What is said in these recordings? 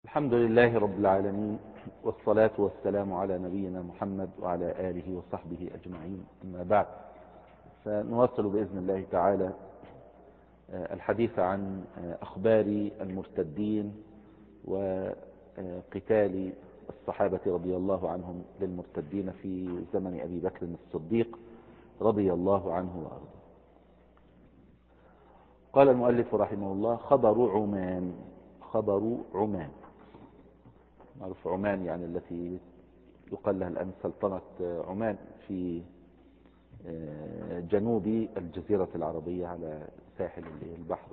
الحمد لله رب العالمين، والصلاة والسلام على نبينا محمد وعلى آله وصحبه أجمعين. أما بعد، فنواصل بإذن الله تعالى الحديث عن أخبار المرتدين وقتال الصحابة رضي الله عنهم للمرتدين في زمن أبي بكر الصديق رضي الله عنه وأرضاه. قال المؤلف رحمه الله: خبر عمان. معروف عمان يعني التي يقال لها الآن سلطنة عمان في جنوب الجزيرة العربية على ساحل البحر.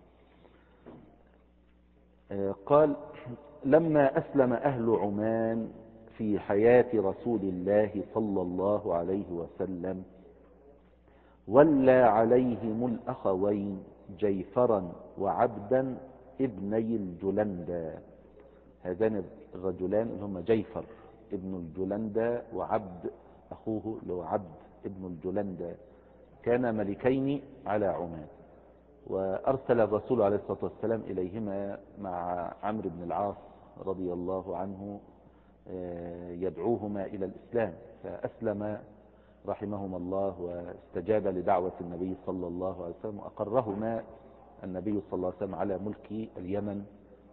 قال: لما أسلم أهل عمان في حياة رسول الله صلى الله عليه وسلم ولى عليهم الأخوين جيفرا وعبدا ابني الجلندى. هذان الرجلان اللي هم جيفر ابن الجلندى وعبد أخوه اللي هو عبد ابن الجلندى كان ملكين على عمان، وأرسل الرسول عليه الصلاة والسلام إليهما مع عمرو بن العاص رضي الله عنه يدعوهما إلى الإسلام، فأسلم رحمهما الله واستجاب لدعوة النبي صلى الله عليه وسلم، وأقرهما النبي صلى الله عليه وسلم على ملك اليمن،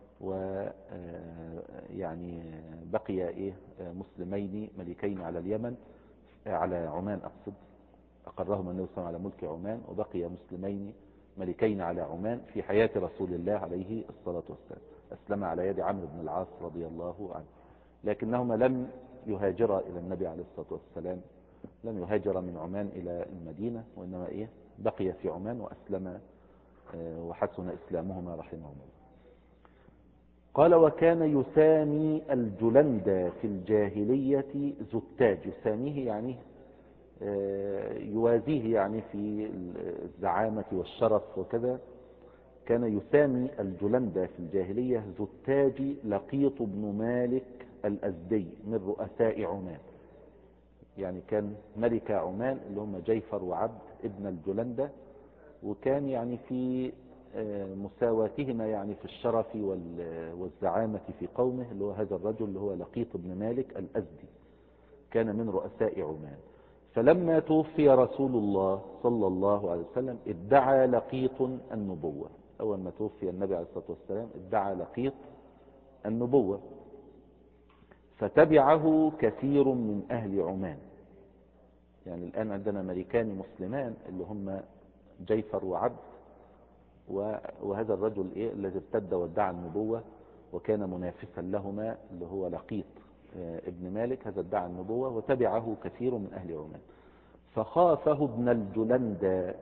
ويعني بقي مسلمين ملكين على اليمن على عمان أقصد. أقرهما النبي صلى الله عليه وسلم على ملك عمان، وبقي مسلمين ملكين على عمان في حياة رسول الله عليه الصلاة والسلام. أسلم على يد عمرو بن العاص رضي الله عنه، لكنهما لم يهاجرا إلى النبي عليه الصلاة والسلام، لم يهاجر من عمان إلى المدينة، وإنما بقي في عمان وأسلم وحسن إسلامهما رحمهما الله. قال: وكان يسامي الجلندى في الجاهلية زتاج. يساميه يعني يوازيه يعني في الزعامة والشرف وكذا. كان يسامي الجلندى في الجاهلية زتاج لقيط بن مالك الأزدي من رؤساء عمان. يعني كان ملك عمان اللي هم جيفر وعبد ابن الجلندى، وكان يعني في مساواتهما يعني في الشرف والزعامة في قومه، اللي هو هذا الرجل اللي هو لقيط بن مالك الأزدي كان من رؤساء عمان. فلما توفي رسول الله صلى الله عليه وسلم ادعى لقيط النبوة. أول ما توفي النبي عليه الصلاة والسلام ادعى لقيط النبوة، فتبعه كثير من أهل عمان. يعني الآن عندنا ملكان مسلمان اللي هم جيفر وعبد، وهذا الرجل الذي ارتد وادعى النبوة وكان منافسا لهما اللي هو لقيط ابن مالك، هذا ادعى النبوة وتبعه كثير من أهل عمان. فخافه ابن الجلندى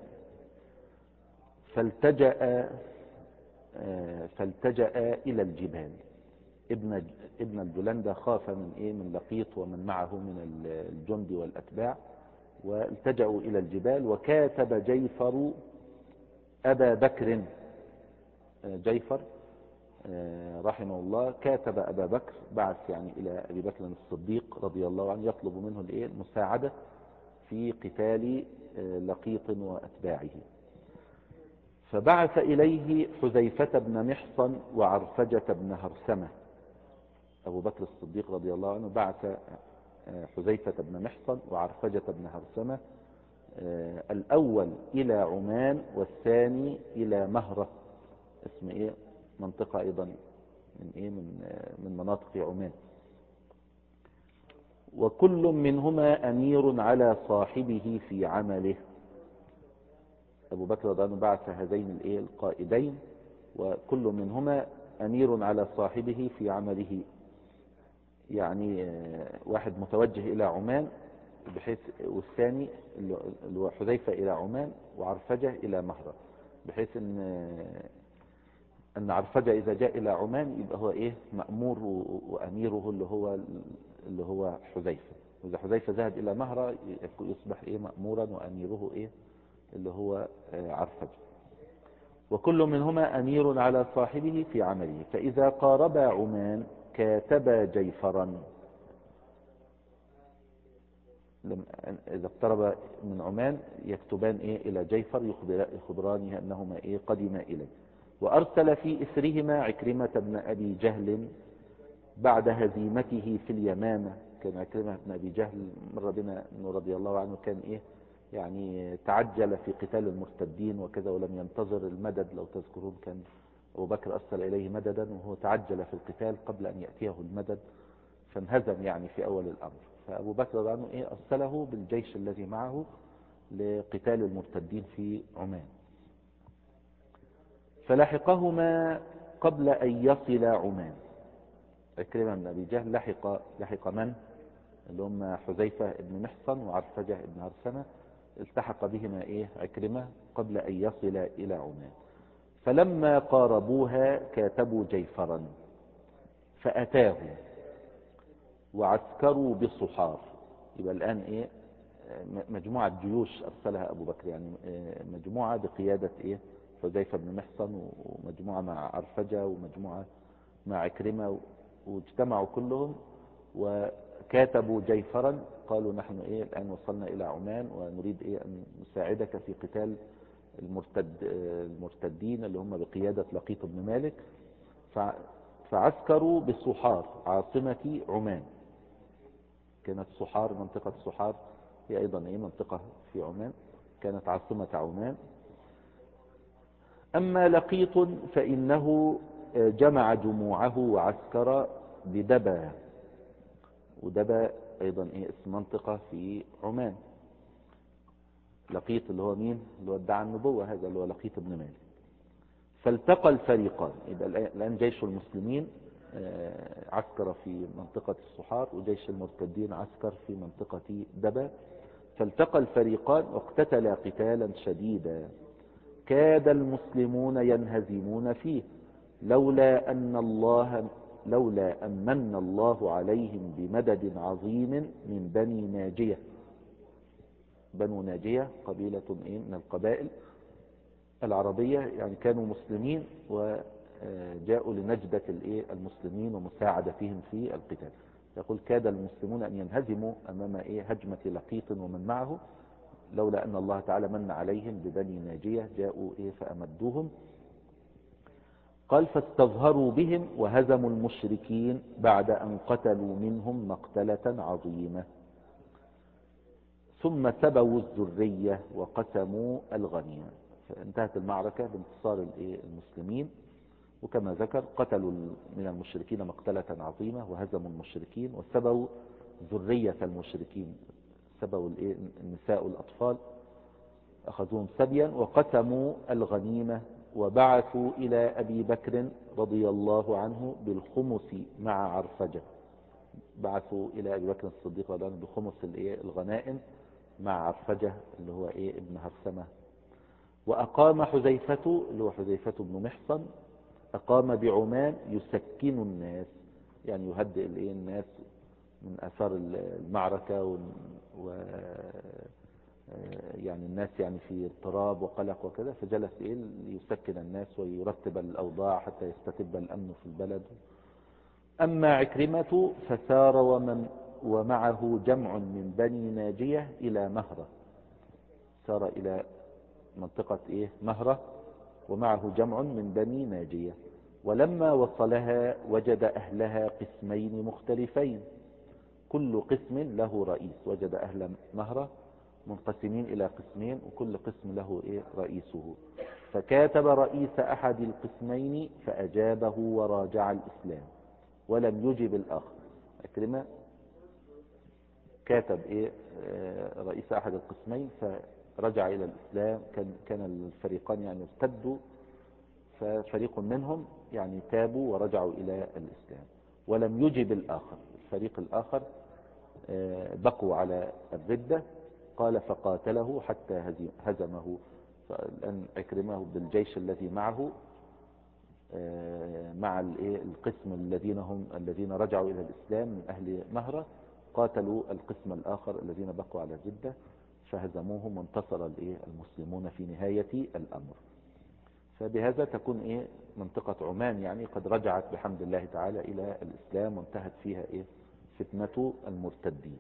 فالتجأ إلى الجبال. ابن الجلندى خاف من لقيط ومن معه من الجند والأتباع، والتجأوا إلى الجبال. وكاتب جيفر أبا بكر، جيفر رحمه الله كاتب أبا بكر، بعث يعني إلى أبي بكر الصديق رضي الله عنه يطلب منه المساعدة في قتال لقيط وأتباعه. فبعث إليه حذيفة بن محصن وعرفجة بن هرسمة. أبو بكر الصديق رضي الله عنه بعث حذيفة بن محصن وعرفجة بن هرسمة، الأول إلى عمان والثاني إلى مهرة، اسم منطقة أيضا من مناطق عمان. وكل منهما أمير على صاحبه في عمله. أبو بكر رضي الله عنه بعث هذين القائدين، وكل منهما أمير على صاحبه في عمله. يعني واحد متوجه إلى عمان بحيث، والثاني اللي هو حذيفة إلى عمان وعرفجة إلى مهرة، بحيث أن عرفجة إذا جاء إلى عمان يبقى هو مأمور وأميره اللي هو حذيفة، وإذا حذيفة ذهب إلى مهرة يصبح مأمورا وأميره اللي هو عرفجة. وكل منهما أمير على صاحبه في عمله. فإذا قاربا عمان كاتبا جيفرا. إذا اقترب من عمان يكتبان إلى جيفر يخبرانه أنهما قدما إليه. وأرسل في إثرهما عكرمة بن أبي جهل بعد هزيمته في اليمامة. كان عكرمة بن أبي جهل مر بنا أنه رضي الله عنه كان يعني تعجل في قتال المرتدين وكذا ولم ينتظر المدد. لو تذكرون كان أبو بكر أرسل إليه مددا وهو تعجل في القتال قبل أن يأتيه المدد فانهزم يعني في أول الأمر. فأبو بكر رضي الله عنه أرسله بالجيش الذي معه لقتال المرتدين في عمان. فلحقهما قبل أن يصل عمان. عكرمة بن أبي جهل لحق من؟ اللي هم حذيفة بن محصن وعرفجة بن عرسنة. التحق بهما عكرمة قبل أن يصل إلى عمان. فلما قاربوها كاتبوا جيفرا فأتاه وعسكروا بصحار. يبقى الآن مجموعة جيوش أرسلها أبو بكر، يعني مجموعة بقيادة حذيفة بن محصن ومجموعة مع عرفجة ومجموعة مع عكرمة، واجتمعوا كلهم وكاتبوا جيفرا. قالوا نحن الآن وصلنا إلى عمان ونريد أن نساعدك في قتال المرتدين اللي هم بقيادة لقيط بن مالك. فعسكروا بصحار عاصمة عمان. كانت صحار، منطقة صحار هي أيضا منطقة في عمان، كانت عاصمة عمان. أما لقيط فإنه جمع جموعه وعسكر بدبا. ودبا أيضا اسم منطقة في عمان. لقيط اللي هو مين؟ اللي هو ادعى النبوة، هذا اللي هو لقيط بن مالك. فالتقى الفريقان. يبقى الآن جيش المسلمين عسكر في منطقة الصحار وجيش المرتدين عسكر في منطقة دبا. فالتقى الفريقان واقتتلا قتالا شديدا كاد المسلمون ينهزمون فيه لولا أن من الله عليهم بمدد عظيم من بني ناجية. بنو ناجية قبيلة من القبائل العربية، يعني كانوا مسلمين وجاءوا لنجدة المسلمين ومساعدتهم في القتال. يقول كاد المسلمون أن ينهزموا أمام هجمة لقيط ومن معه لولا أن الله تعالى من عليهم ببني ناجية جاءوا فأمدوهم. قال فاستظهروا بهم وهزموا المشركين بعد أن قتلوا منهم مقتلة عظيمة. ثم سبوا الذرية وقسموا الغنيمة. فانتهت المعركة بانتصار المسلمين، وكما ذكر قتلوا من المشركين مقتلة عظيمة وهزموا المشركين وسبوا ذرية المشركين، سبوا النساء والأطفال أخذوهم سبيا، وقسموا الغنيمة وبعثوا إلى أبي بكر رضي الله عنه بالخمس مع عرفجة. بعثوا إلى أبي بكر الصديق رضي الله عنه بخمس الغنائم مع عرفجة اللي هو ابن هرسمة. وأقام حذيفة اللي هو حذيفة بن محصن أقام بعمان يسكن الناس، يعني يهدئ الناس من أثار المعركة يعني الناس يعني في اضطراب وقلق وكذا، فجلس ليسكن الناس ويرتب الأوضاع حتى يستتب الأمن في البلد. أما عكرمة فسار ومعه جمع من بني ناجية إلى مهرة. سار إلى منطقة مهرة ومعه جمع من بني ناجية. ولما وصلها وجد أهلها قسمين مختلفين كل قسم له رئيس. وجد أهل مهرة منقسمين إلى قسمين وكل قسم له رئيسه. فكاتب رئيس أحد القسمين فأجابه وراجع الإسلام ولم يجب الآخر. عكرمة كاتب رئيس أحد القسمين فرجع إلى الإسلام. كان الفريقان يعني ارتدوا، ففريق منهم يعني تابوا ورجعوا إلى الإسلام ولم يجب الآخر. الفريق الآخر بقوا على الردة. قال فقاتله حتى هزمه. فالآن عكرمه بالجيش الذي معه مع القسم الذين رجعوا إلى الإسلام من أهل مهرة قاتلوا القسم الآخر الذين بقوا على الردة فهزموهم وانتصر المسلمون في نهاية الأمر. فبهذا تكون منطقة عمان يعني قد رجعت بحمد الله تعالى إلى الإسلام وانتهت فيها فتنة المرتدين.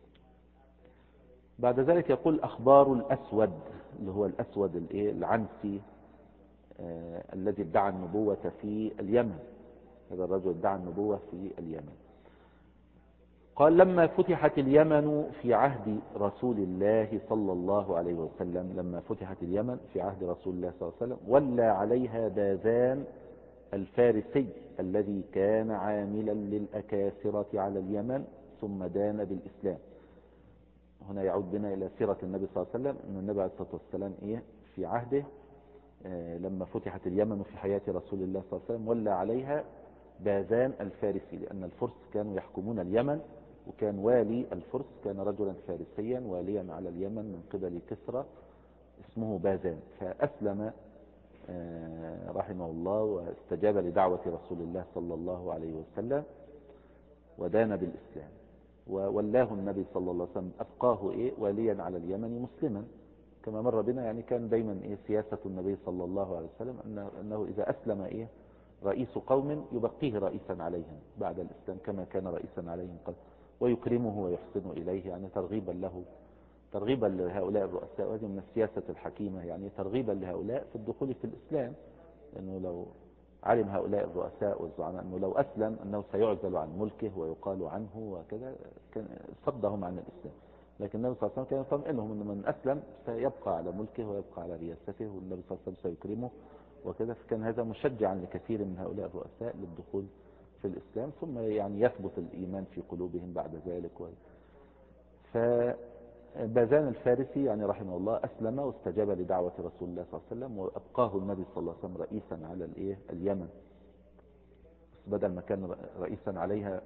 بعد ذلك يقول أخبار الأسود اللي هو الأسود العنسي الذي ادعى النبوة في اليمن. هذا الرجل ادعى النبوة في اليمن. قال لما فتحت اليمن في عهد رسول الله صلى الله عليه وسلم، لما فتحت اليمن في عهد رسول الله صلى الله عليه وسلم، ولى عليها باذان الفارسي الذي كان عاملا للأكاسرة على اليمن ثم دان بالإسلام. هنا يعود بنا إلى سيرة النبي صلى الله عليه وسلم، أن النبي عليه الصلاة والسلام في عهده لما فتحت اليمن في حياة رسول الله صلى الله عليه وسلم ولى عليها باذان الفارسي، لأن الفرس كانوا يحكمون اليمن، وكان والي الفرس كان رجلا فارسيا واليا على اليمن من قبل كسرى اسمه باذان، فأسلم رحمه الله واستجاب لدعوة رسول الله صلى الله عليه وسلم ودان بالإسلام، وولاه النبي صلى الله عليه وسلم أبقاه واليا على اليمن مسلما كما مر بنا. يعني كان دايما سياسة النبي صلى الله عليه وسلم أنه إذا أسلم رئيس قوم يبقيه رئيسا عليهم بعد الإسلام كما كان رئيسا عليهم قبل، ويكرمه ويحسن إليه، يعني ترغيبا لهؤلاء الرؤساء، وهذه من السياسة الحكيمة، يعني ترغيبا لهؤلاء في الدخول في الإسلام، لأنه لو علم هؤلاء الرؤساء والزعماء أنه لو أسلم أنه سيعزل عن ملكه ويقال عنه وكذا كان صدهم عن الإسلام. لكن النبي صلى الله عليه وسلم كان يطمئنهم أن من أسلم سيبقى على ملكه ويبقى على رياسته، والنبي صلى الله عليه وسلم سيكرمه وكذا. فكان هذا مشجعا لكثير من هؤلاء الرؤساء للدخول في الإسلام، ثم يعني يثبت الإيمان في قلوبهم بعد ذلك. فبازان الفارسي يعني رحمه الله أسلم واستجاب لدعوة رسول الله صلى الله عليه وسلم، وأبقاه النبي صلى الله عليه وسلم رئيسا على اليمن، بدل ما كان رئيسا عليها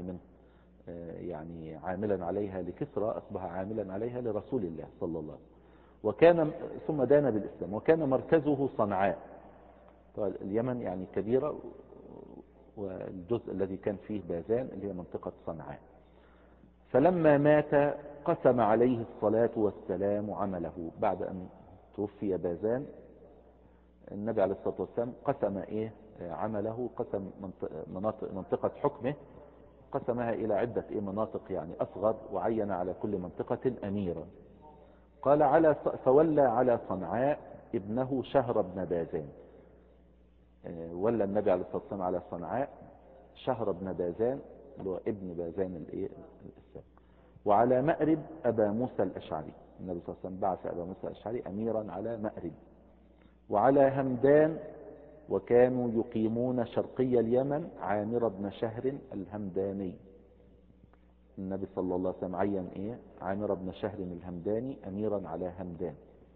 يعني عاملا عليها لكسرى، أصبح عاملا عليها لرسول الله صلى الله عليه وسلم. وكان ثم دان بالإسلام، وكان مركزه صنعاء. طبعا اليمن يعني كبيرة، والجزء الذي كان فيه بازان اللي هي منطقة صنعاء. فلما مات قسم عليه الصلاة والسلام عمله، بعد أن توفي بازان النبي عليه الصلاة والسلام قسم عمله، قسم منطقة حكمه، قسمها إلى عدة مناطق يعني أصغر، وعين على كل منطقة أميرا. قال فولى على صنعاء ابنه شهر بن بازان، ولى النبي عليه الصلاة والسلام على صنعاء شهر بن بازان اللي هو ابن بازان الإسلام، وعلى مأرب أبا موسى الأشعري، النبي صلى الله عليه وسلم بعث أبا موسى الأشعري أميرا على مأرب، وعلى همدان، وكانوا يقيمون شرقي اليمن عامر بن شهر الهمداني. النبي صلى الله عليه وسلم عين عامر بن شهر الهمداني أميرا على همدان.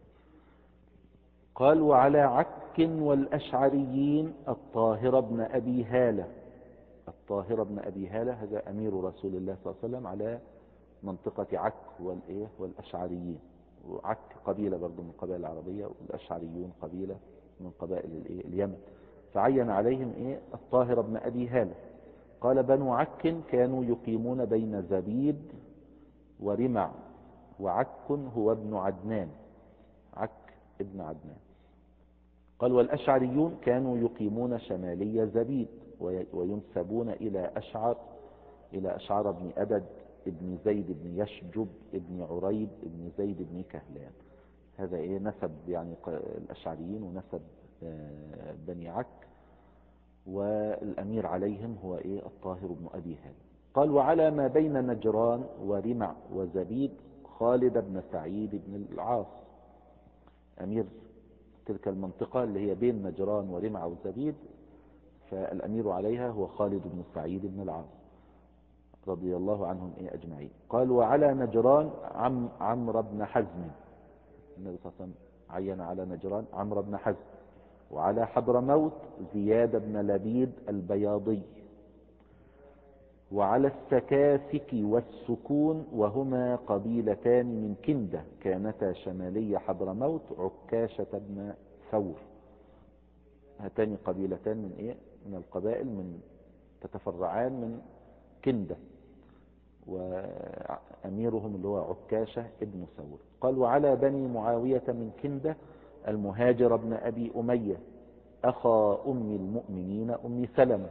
قال وعلى عك والأشعريين الطاهر بن أبي هالة. الطاهر بن أبي هالة هذا أمير رسول الله صلى الله عليه وسلم على منطقة عك والأشعريين. وعك قبيلة برضو من القبائل العربية، والأشعريون قبيلة من قبائل اليمن، فعين عليهم الطاهر بن أبي هالة. قال بنو عك كانوا يقيمون بين زبيد ورمع، وعك هو ابن عدنان، عك ابن عدنان. قال والأشعريون كانوا يقيمون شمالي زبيد، وينسبون إلى أشعر بن أبد ابن زيد بن يشجب ابن عريب ابن زيد بن كهلان. هذا نسب يعني الأشعريين ونسب بني عك، والأمير عليهم هو الطاهر بن أبي هالة. قال وعلى ما بين نجران ورمع وزبيد خالد بن سعيد بن العاص، أمير تلك المنطقة اللي هي بين نجران ورمع وزبيد، فالأمير عليها هو خالد بن سعيد بن العاص رضي الله عنهم أجمعين. قال وعلى نجران عمرو بن حزم، النبي صلى الله عليه وسلم عين على نجران عمرو بن حزم. وعلى حضرموت زياد بن لبيد البياضي. وعلى السكاسك والسكون، وهما قبيلتان من كندة كانتا شمالي حضرموت، عكاشة بن ثور. هاتان قبيلتان من القبائل من تتفرعان من كندة، وأميرهم اللي هو عكاشة ابن ثور. قال وعلى بني معاوية من كندة المهاجر بن أبي أمية أخا أم المؤمنين أم سلمة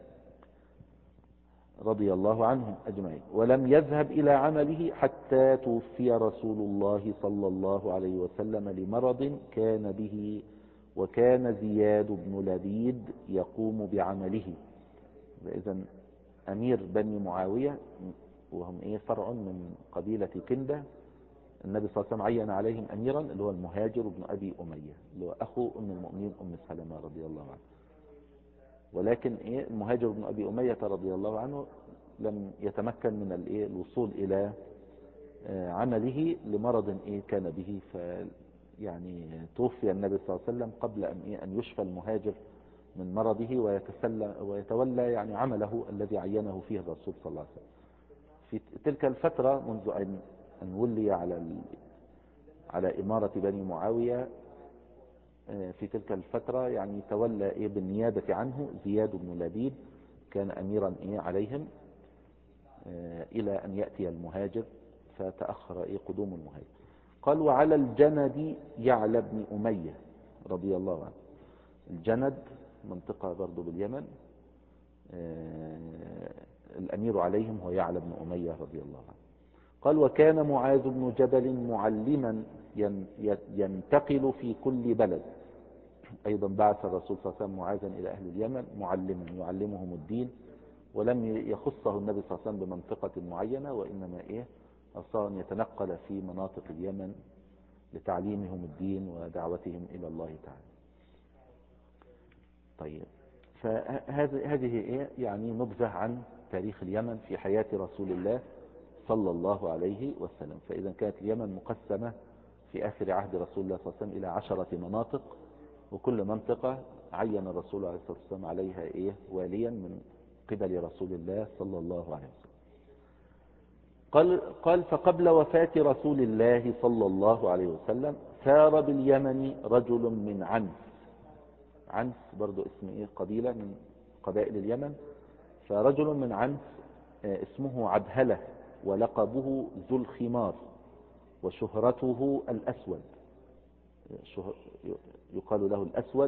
رضي الله عنهم أجمعين. ولم يذهب إلى عمله حتى توفي رسول الله صلى الله عليه وسلم لمرض كان به، وكان زياد بن لبيد يقوم بعمله. إذا أمير بني معاوية وهم فرع من قبيلة كندة، النبي صلى الله عليه وسلم عين عليهم أميرا اللي هو المهاجر بن أبي أمية اللي هو أخو أم المؤمنين أم سلمة رضي الله عنه. ولكن المهاجر بن أبي أمية رضي الله عنه لم يتمكن من الوصول إلى عمله لمرض كان به، يعني توفي النبي صلى الله عليه وسلم قبل أن يشفى المهاجر من مرضه ويتولى يعني عمله الذي عينه فيه الرسول صلى الله عليه وسلم. في تلك الفترة منذ أن ولي على إمارة بني معاوية، في تلك الفترة يعني تولى بالنيابة عنه زياد بن لبيد، كان أميرا عليهم إلى أن يأتي المهاجر، فتأخر قدوم المهاجر. قال وعلى الجند يعلى بن أمية رضي الله عنه. الجند منطقة برضو باليمن، الأمير عليهم هو يعلى بن أمية رضي الله عنه. قال وكان معاذ بن جبل معلما ينتقل في كل بلد. أيضا بعث الرسول صلى الله عليه وسلم معاذا إلى أهل اليمن معلما يعلمهم الدين، ولم يخصه النبي صلى الله عليه وسلم بمنطقة معينة، وإنما أرسله أن يتنقل في مناطق اليمن لتعليمهم الدين ودعوتهم إلى الله تعالى. طيب، فهذه يعني نبذة عن تاريخ اليمن في حياة رسول الله صلى الله عليه وسلم. فإذا كانت اليمن مقسمة في آخر عهد رسول الله صلى الله عليه وسلم إلى 10 مناطق، وكل منطقة عين الرسول عليه الصلاة والسلام عليها واليا من قبل رسول الله صلى الله عليه وسلم. قال فقبل وفاة رسول الله صلى الله عليه وسلم سار باليمن رجل من عنس. عنس برضو اسم قبيلة من قبائل اليمن. فرجل من عنس اسمه عبهلة، ولقبه ذو الخمار، وشهرته الأسود. يقال له الأسود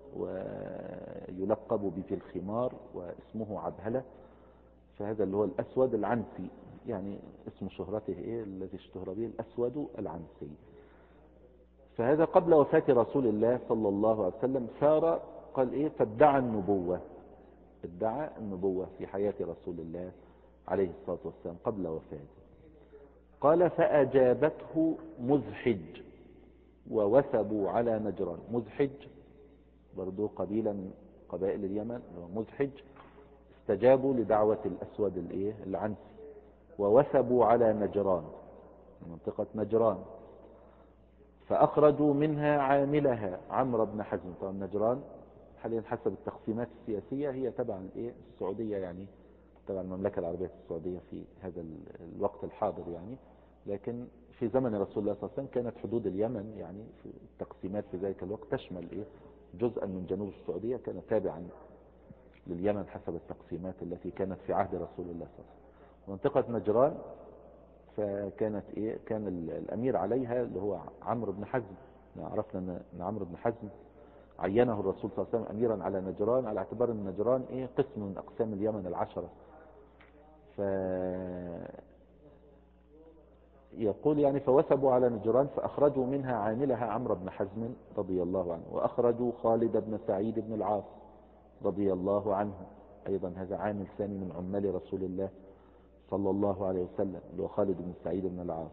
ويلقب بذي الخمار، واسمه عبهلة. فهذا اللي هو الأسود العنسي، يعني اسم شهرته الذي اشتهر به الأسود العنسي. فهذا قبل وفاة رسول الله صلى الله عليه وسلم سار، قال فادعى النبوة. ادعى النبوة في حياة رسول الله عليه الصلاة والسلام قبل وفاته. قال فأجابته مزحج ووثبوا على نجران. مزحج برضو قبيلة من قبائل اليمن، مزحج استجابوا لدعوة الأسود العنسي، ووثبوا على نجران، منطقة نجران، فأخرجوا منها عاملها عمرو بن حزم. طبعا نجران حاليا حسب التقسيمات السياسية هي تبع السعودية، يعني تبع المملكة العربية السعودية في هذا الوقت الحاضر يعني. لكن في زمن رسول الله صلى الله عليه وسلم كانت حدود اليمن يعني في التقسيمات في ذلك الوقت تشمل جزءا من جنوب السعودية كان تابعا لليمن حسب التقسيمات التي كانت في عهد رسول الله صلى الله عليه وسلم. منطقة نجران فكانت كان الأمير عليها اللي هو عمرو بن حزم. عرفنا أن عمرو بن حزم عينه الرسول صلى الله عليه وسلم أميرا على نجران، على اعتبار أن نجران قسم من أقسام اليمن العشرة. يقول يعني فوثبوا على نجران فأخرجوا منها عاملها عمرو بن حزم رضي الله عنه، وأخرجوا خالد بن سعيد بن العاص رضي الله عنه. أيضا هذا عامل ثاني من عمال رسول الله صلى الله عليه وسلم اللي هو خالد بن سعيد بن العاص.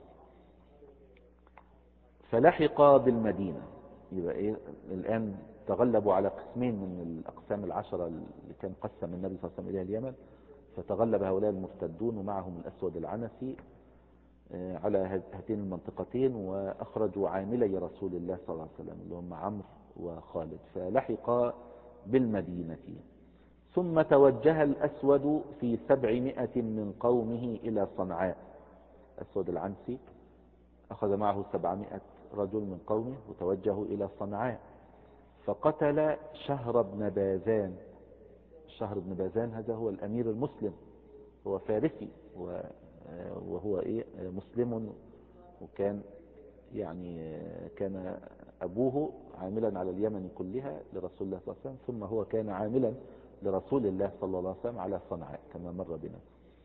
فلحق بالمدينة. يبقى الآن تغلبوا على قسمين من الأقسام العشرة اللي كان قسم النبي صلى الله عليه وسلم إليها اليمن، فتغلب هؤلاء المرتدون ومعهم الأسود العنسي على هاتين المنطقتين، وأخرجوا عاملي رسول الله صلى الله عليه وسلم اللي هم عمرو وخالد. فلحق بالمدينة. ثم توجه الأسود في 700 من قومه إلى صنعاء. أسود العنسي أخذ معه 700 رجل من قومه وتوجهوا إلى صنعاء، فقتل شهر بن باذان. شهر بن باذان هذا هو الأمير المسلم، هو فارسي وهو مسلم، وكان يعني كان أبوه عاملا على اليمن كلها لرسول الله صلى الله عليه وسلم، ثم هو كان عاملا لرسول الله صلى الله عليه وسلم على صنعاء كما مر بنا.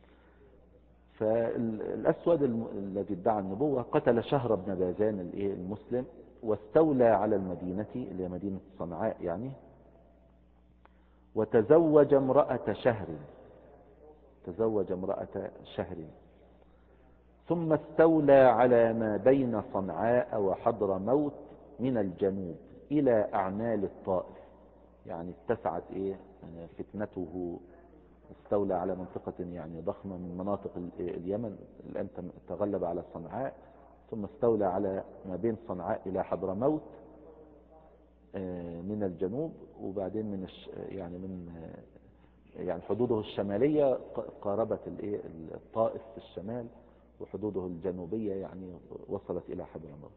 فالأسود الذي ادعى النبوة قتل شهر بن باذان المسلم، واستولى على المدينة اللي هي مدينة صنعاء يعني، وتزوج امرأة شهر، تزوج امرأة شهر، ثم استولى على ما بين صنعاء وحضرموت من الجنوب إلى أعمال الطائف. يعني اتسعت فتنته، استولى على منطقة يعني ضخمة من مناطق اليمن، الآن تغلب على صنعاء، ثم استولى على ما بين صنعاء إلى حضرموت من الجنوب، وبعدين يعني حدوده الشمالية قاربت الطائف في الشمال، وحدوده الجنوبية يعني وصلت إلى حضرموت.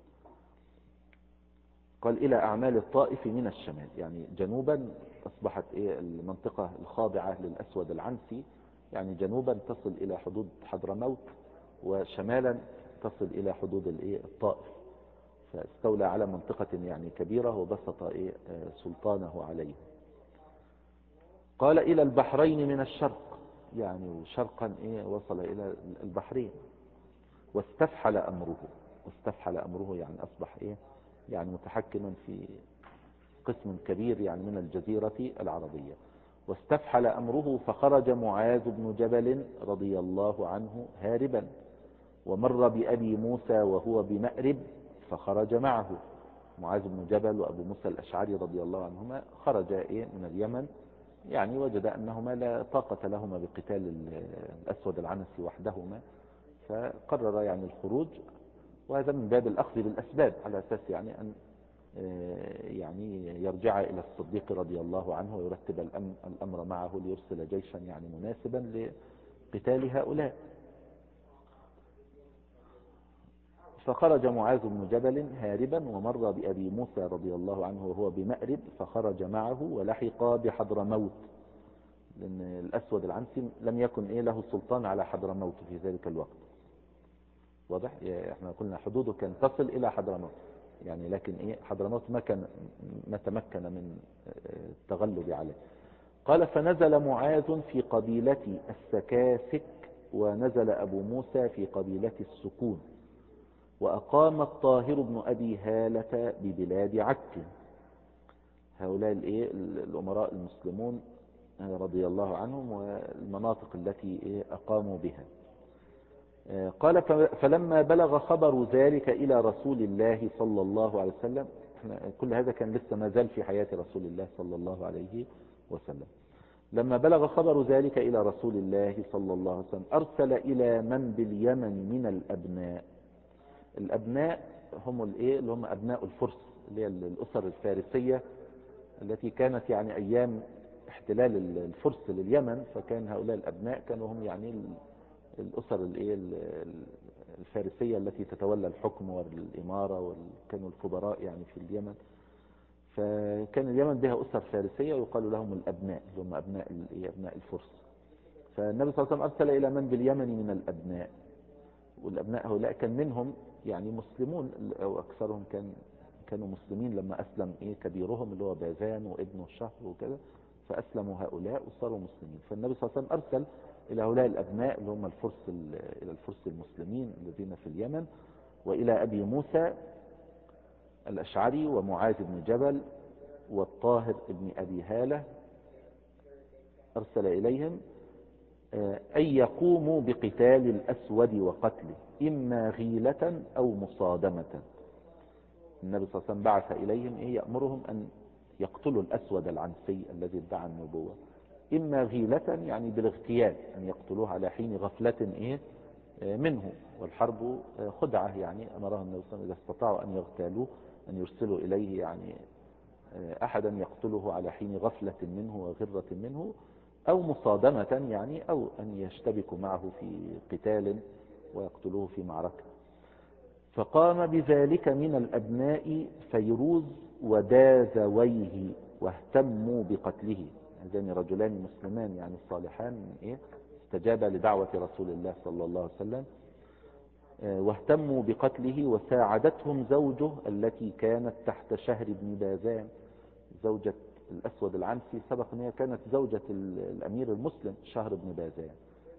قال إلى أعمال الطائف من الشمال، يعني جنوبا أصبحت المنطقة الخاضعة للأسود العنسي، يعني جنوبا تصل إلى حدود حضرموت، وشمالا تصل إلى حدود الطائف، فاستولى على منطقة يعني كبيرة وبسط سلطانه عليه. قال إلى البحرين من الشرق، يعني شرقا وصل إلى البحرين. واستفحل أمره يعني أصبح يعني متحكما في قسم كبير يعني من الجزيرة العربية. واستفحل أمره فخرج معاذ بن جبل رضي الله عنه هاربا، ومر بأبي موسى وهو بمأرب فخرج معه. معاذ بن جبل وأبو موسى الأشعري رضي الله عنهما خرجا من اليمن، يعني وجد أنهما لا طاقة لهما بقتال الأسود العنسي وحدهما، فقرر يعني الخروج، وهذا من باب الأخذ بالأسباب، على أساس يعني أن يعني يرجع إلى الصديق رضي الله عنه ويرتب الأمر معه ليرسل جيشا يعني مناسبا لقتال هؤلاء. فخرج معاذ بن جبل هاربا، ومر بأبي موسى رضي الله عنه وهو بمأرب فخرج معه، ولحق بحضرموت، لأن الأسود العنسي لم يكن له سلطان على حضرموت في ذلك الوقت. واضح؟ احنا قلنا حدوده كان تصل إلى حضرموت يعني، لكن حضرموت ما تمكن من التغلب عليه. قال فنزل معاذ في قبيلة السكاسك، ونزل أبو موسى في قبيلة السكون، وأقام الطاهر بن أبي هالة ببلاد عك. هؤلاء الأمراء المسلمون رضي الله عنهم والمناطق التي أقاموا بها. قال فلما بلغ خبر ذلك إلى رسول الله صلى الله عليه وسلم، كل هذا كان لسه ما زال في حياة رسول الله صلى الله عليه وسلم. لما بلغ خبر ذلك إلى رسول الله صلى الله عليه وسلم أرسل إلى من باليمن من الأبناء. الأبناء هم اللي هم أبناء الفرس، اللي هي الأسر الفارسية التي كانت يعني أيام احتلال الفرس لليمن، فكان هؤلاء الأبناء كانوا هم يعني الأسر الفارسية التي تتولى الحكم والإمارة، وكانوا الكبراء يعني في اليمن. فكان اليمن بها أسر فارسية ويقال لهم الأبناء، اللي هم أبناء الفرس. فالنبي صلى الله عليه وسلم أرسل إلى من باليمن من الأبناء، والأبناء هؤلاء كان منهم يعني مسلمون، أو أكثرهم كانوا مسلمين لما أسلم كبيرهم اللي هو باذان وابنه الشهر وكذا، فأسلموا هؤلاء وصاروا مسلمين. فالنبي صلى الله عليه وسلم أرسل إلى هؤلاء الأبناء اللي هم إلى الفرس المسلمين الذين في اليمن، وإلى أبي موسى الأشعري ومعاذ بن جبل والطاهر بن أبي هالة، أرسل إليهم أن يقوموا بقتال الأسود وقتله، إما غيلة أو مصادمة. النبي صلى الله عليه وسلم بعث إليهم يأمرهم أن يقتلوا الأسود العنسي الذي ادعى النبوة، إما غيلة يعني بالاغتيال، أن يقتلوه على حين غفلة منه، والحرب خدعة، يعني أمرهم النبي صلى الله عليه وسلم إذا استطاعوا أن يغتالوه أن يرسلوا إليه يعني أحدا يقتله على حين غفلة منه وغرة منه، أو مصادمة يعني، أو أن يشتبكوا معه في قتال ويقتلوه في معركة. فقام بذلك من الأبناء فيروز ودازويه، واهتموا بقتله. هذان رجلان مسلمان يعني الصالحان استجابا لدعوة رسول الله صلى الله عليه وسلم، واهتموا بقتله. وساعدتهم زوجه التي كانت تحت شهر بن باذان، زوجة الأسود العنسي، سبق أنها كانت زوجة الأمير المسلم شهر بن باذان،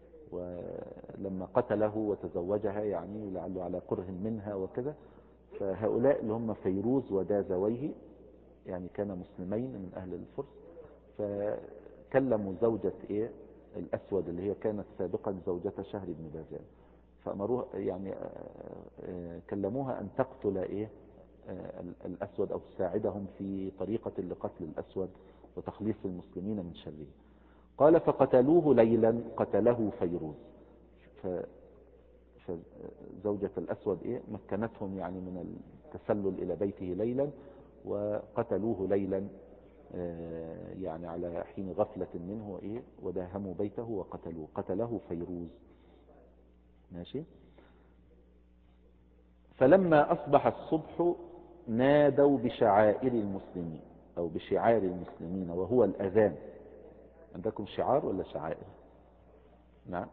ولما قتله وتزوجها يعني لعله على كره منها وكذا. فهؤلاء اللي هم فيروز ودازويه يعني كان مسلمين من أهل الفرس، كلموا زوجة إيه الأسود اللي هي كانت سابقا زوجة شهر بن بازان، فأمروها يعني كلموها أن تقتل إيه الأسود أو تساعدهم في طريقة لقتل الأسود وتخليص المسلمين من شره. قال فقتلوه ليلا قتله فيروز. فزوجة الأسود إيه مكنتهم يعني من التسلل إلى بيته ليلا، وقتلوه ليلا يعني على حين غفلة منه إيه وداهموا بيته وقتلوه، قتله فيروز. ماشي. فلما أصبح الصبح نادوا بشعائر المسلمين أو بشعار المسلمين وهو الأذان. عندكم شعار ولا شعائر؟ نعم.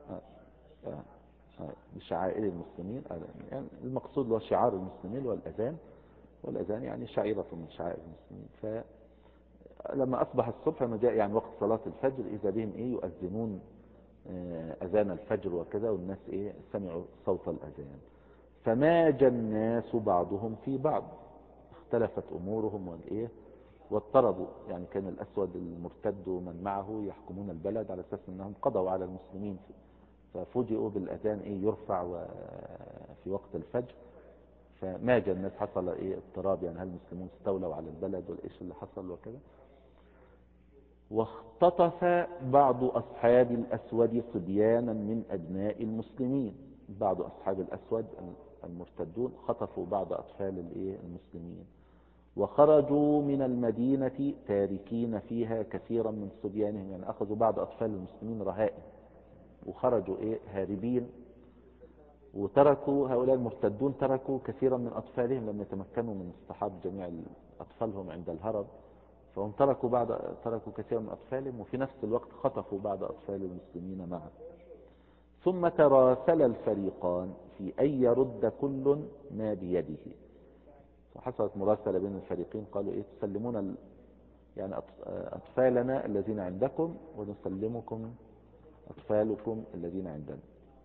بشعائر المسلمين، يعني المقصود هو شعار المسلمين والأذان، والأذان يعني شعيرة من شعائر المسلمين. فلما أصبح الصبح لما جاء يعني وقت صلاة الفجر إذا بهم إيه يؤذنون أذان الفجر وكذا، والناس إيه سمعوا صوت الأذان. فماج الناس بعضهم في بعض، اختلفت أمورهم والإيه واضطربوا. يعني كان الأسود المرتد ومن معه يحكمون البلد على أساس أنهم قضوا على المسلمين، ففوجئوا بالأذان إيه يرفع في وقت الفجر. فماج الناس، حصل إيه اضطراب، يعني هل المسلمون استولوا على البلد والإيش اللي حصل وكذا. واختطف بعض أصحاب الأسود صبيانا من أبناء المسلمين. بعض أصحاب الأسود المرتدون خطفوا بعض أطفال المسلمين، وخرجوا من المدينة تاركين فيها كثيرا من صبيانهم. يعني أخذوا بعض أطفال المسلمين رهائن وخرجوا هاربين، وتركوا هؤلاء المرتدون تركوا كثيرا من أطفالهم، لم يتمكنوا من اصطحاب جميع أطفالهم عند الهرب، فهم تركوا كثيرا من أطفالهم، وفي نفس الوقت خطفوا بعض أطفال المسلمين معه. ثم تراسل الفريقان في أن يرد كل ما بيده. وحصلت مراسلة بين الفريقين، قالوا إيه تسلمون يعني أطفالنا الذين عندكم ونسلمكم أطفالكم الذين عندنا.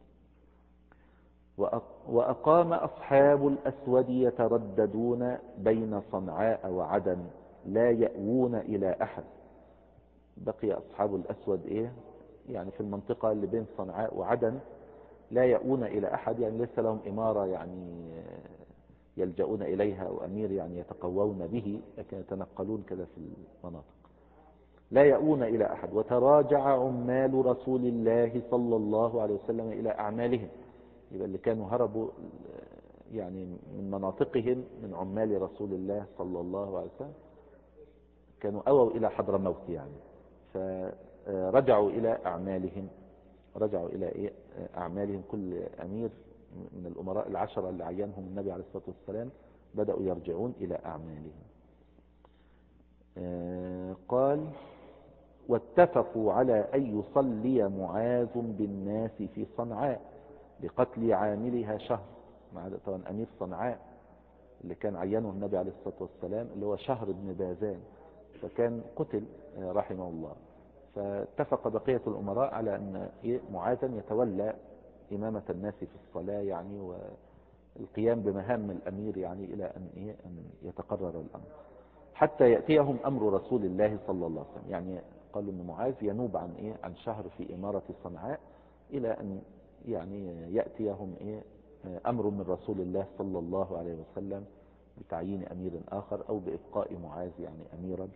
وأقام أصحاب الأسود يترددون بين صنعاء وعدن لا يأوون إلى أحد. بقي أصحاب الأسود يعني في المنطقة اللي بين صنعاء وعدن لا يأوون إلى أحد، يعني ليس لهم إمارة يعني يلجؤون إليها أو أمير يعني يتقوون به، لكن يتنقلون كذا في المناطق. لا يأوون إلى أحد. وتراجع عمال رسول الله صلى الله عليه وسلم إلى أعمالهم. يبقى اللي كانوا هربوا يعني من مناطقهم من عمال رسول الله صلى الله عليه وسلم كانوا أووا إلى حضرموت يعني، فرجعوا إلى أعمالهم. رجعوا إلى أعمالهم. كل أمير من الأمراء العشرة اللي عينهم النبي عليه الصلاة والسلام بدأوا يرجعون إلى أعمالهم. قال واتفقوا على أن يصلي معاذ بالناس في صنعاء بقتل عاملها شهر. مع طبعا أمير صنعاء اللي كان عينه النبي عليه الصلاة والسلام اللي هو شهر بن بازان، فكان قتل رحمه الله. فاتفق بقية الأمراء على أن معاذا يتولى إمامة الناس في الصلاة يعني والقيام بمهام الأمير يعني إلى أن يتقرر الأمر حتى يأتيهم أمر رسول الله صلى الله عليه وسلم. يعني قالوا أن معاذ ينوب عن شهر في إمارة صنعاء إلى أن يعني يأتيهم أمر من رسول الله صلى الله عليه وسلم بتعيين أمير آخر أو بإبقاء معاذ يعني أميرا.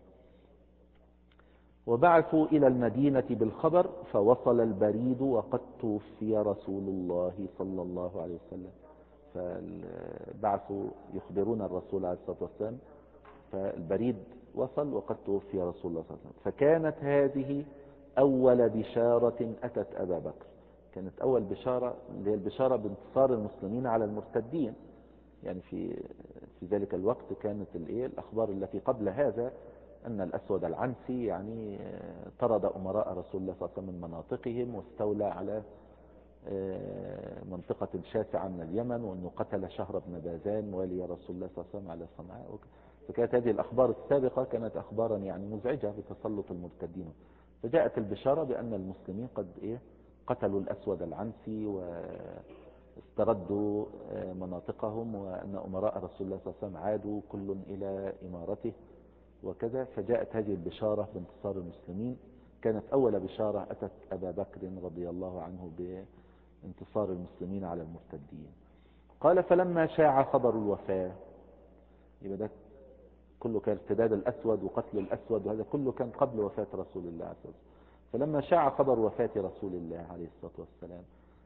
وبعثوا إلى المدينة بالخبر فوصل البريد وقد توفي رسول الله صلى الله عليه وسلم. فبعثوا يخبرون الرسول عليه الصلاة والسلام، فالبريد وصل وقد توفي رسول الله صلى الله عليه وسلم. فكانت هذه أول بشارة أتت أبا بكر. كانت أول بشارة اللي هي البشارة بانتصار المسلمين على المرتدين. يعني في ذلك الوقت كانت الأخبار التي قبل هذا أن الأسود العنسي يعني طرد أمراء رسول الله صلى الله عليه وسلم من مناطقهم واستولى على منطقة شاسعة من اليمن، وأنه قتل شهر بن بازان والي رسول الله صلى الله عليه وسلم على صنعاء. فكانت هذه الأخبار السابقة كانت أخبارا يعني مزعجة بتسلط المرتدين. فجاءت البشارة بأن المسلمين قد قتلوا الأسود العنسي واستردوا مناطقهم، وأن أمراء رسول الله صلى الله عليه وسلم عادوا كل إلى إمارته وكذا. فجاءت هذه البشارة بانتصار المسلمين. كانت أول بشارة أتت أبا بكر رضي الله عنه بانتصار المسلمين على المرتدين. قال فلما شاع خبر الوفاة، يبقى ده كله كان ارتداد الأسود وقتل الأسود، وهذا كله كان قبل وفاة رسول الله عليه الصلاة والسلام. فلما شاع خبر وفاة رسول الله عليه الصلاة والسلام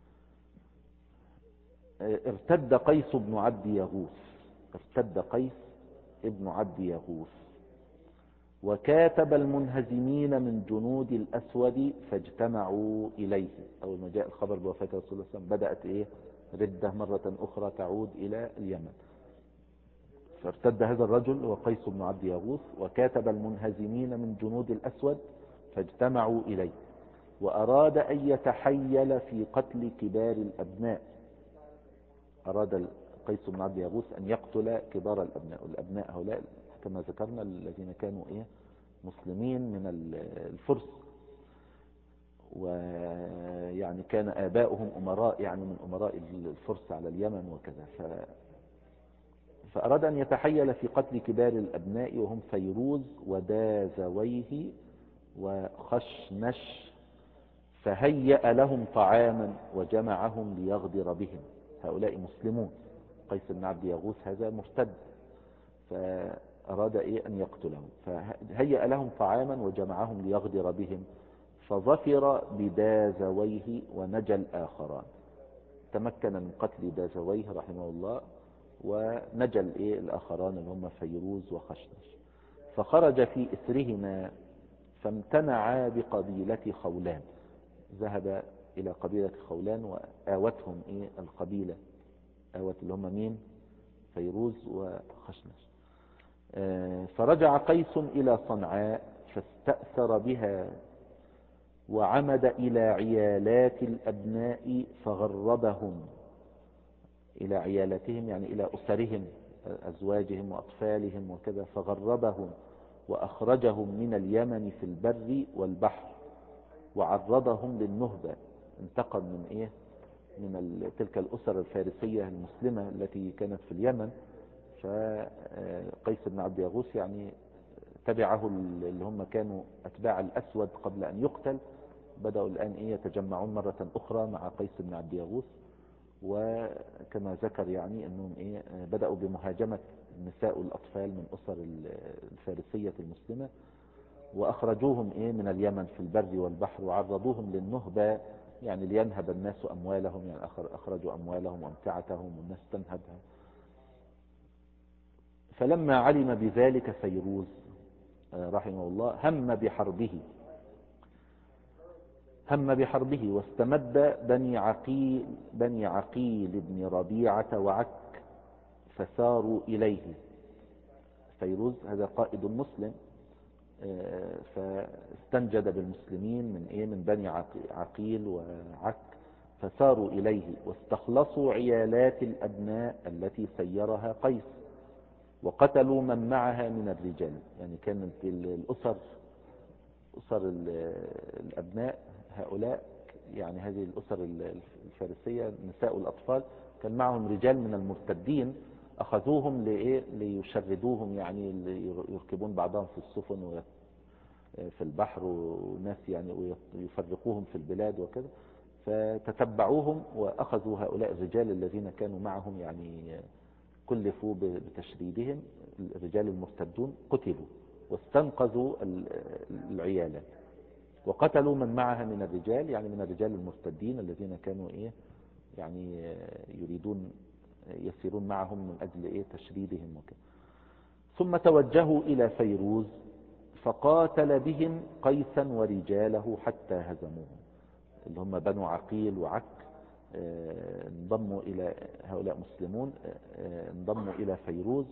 ارتد قيس بن عبد يغوث، ارتد قيس ابن عبد يغوث وكاتب المنهزمين من جنود الأسود فاجتمعوا إليه. أول ما جاء الخبر بوفاة رسول الله صلى الله عليه وسلم بدأت ردة مرة أخرى تعود إلى اليمن. فارتد هذا الرجل وقيس بن عبد يغوث وكاتب المنهزمين من جنود الأسود فاجتمعوا إليه، وأراد أن يتحيل في قتل كبار الأبناء. أراد قيس بن عبد يغوث أن يقتل كبار الأبناء، والأبناء هؤلاء كما ذكرنا الذين كانوا مسلمين من الفرس، ويعني كان آباؤهم أمراء، يعني من أمراء الفرس على اليمن وكذا. فأراد أن يتحيل في قتل كبار الأبناء وهم فيروز ودازويه وخشنش، فهيأ لهم طعاما وجمعهم ليغدر بهم. هؤلاء مسلمون، قيس بن عبد يغوث هذا مرتد، فأراد أن يقتلهم، فهيأ لهم طعاما وجمعهم ليغدر بهم، فظفر بدازويه ونجى الآخران. تمكن من قتل دازويه رحمه الله ونجى الآخران اللي هم فيروز وخشنش. فخرج في إثرهما فامتنعا بقبيلة خولان، ذهب إلى قبيلة خولان وآوتهم القبيلة، آوت اللي هم مين؟ فيروز وخشنش. فرجع قيس إلى صنعاء فاستأثر بها وعمد إلى عيالات الأبناء فغربهم، إلى عيالاتهم يعني إلى أسرهم، أزواجهم وأطفالهم وكذا، فغربهم وأخرجهم من اليمن في البر والبحر وعرضهم للنهبة. انتقم من تلك الأسر الفارسية المسلمة التي كانت في اليمن. فقيس بن عبد يغوث يعني تبعه اللي هم كانوا أتباع الأسود قبل أن يقتل، بدأوا الآن يتجمعون مرة أخرى مع قيس بن عبد يغوث، وكما ذكر يعني أنهم بدأوا بمهاجمة النساء والأطفال من أسر الفارسية المسلمة، وأخرجوهم من اليمن في البر والبحر وعرضوهم للنهبة، يعني لينهب الناس أموالهم، يعني أخرجوا أموالهم وأمتعتهم والناس تنهبها. فلما علم بذلك فيروز رحمه الله هم بحربه واستمد بني عقيل بن ربيعة وعك فساروا إليه. فيروز هذا قائد مسلم، فاستنجد بالمسلمين من بني عقيل وعك، فساروا إليه واستخلصوا عيالات الأبناء التي سيرها قيس وقتلوا من معها من الرجال. يعني كانت أسر الأبناء هؤلاء، يعني هذه الأسر الفارسية النساء والأطفال كان معهم رجال من المرتدين، أخذوهم ليشردوهم، يعني يركبون بعضهم في السفن في البحر وناس يعني ويفرقوهم في البلاد وكذا. فتتبعوهم وأخذوا هؤلاء الرجال الذين كانوا معهم، يعني كلفوا بتشريدهم، الرجال المرتدون قتلوا واستنقذوا العيالات وقتلوا من معها من الرجال، يعني من الرجال المرتدين الذين كانوا يعني يريدون يسيرون معهم من أجل تشريدهم وكذا. ثم توجهوا إلى فيروز فقاتل بهم قيسا ورجاله حتى هزموهم، اللي هم بنو عقيل وعك. انضموا إلى هؤلاء مسلمون، انضموا إلى فيروز،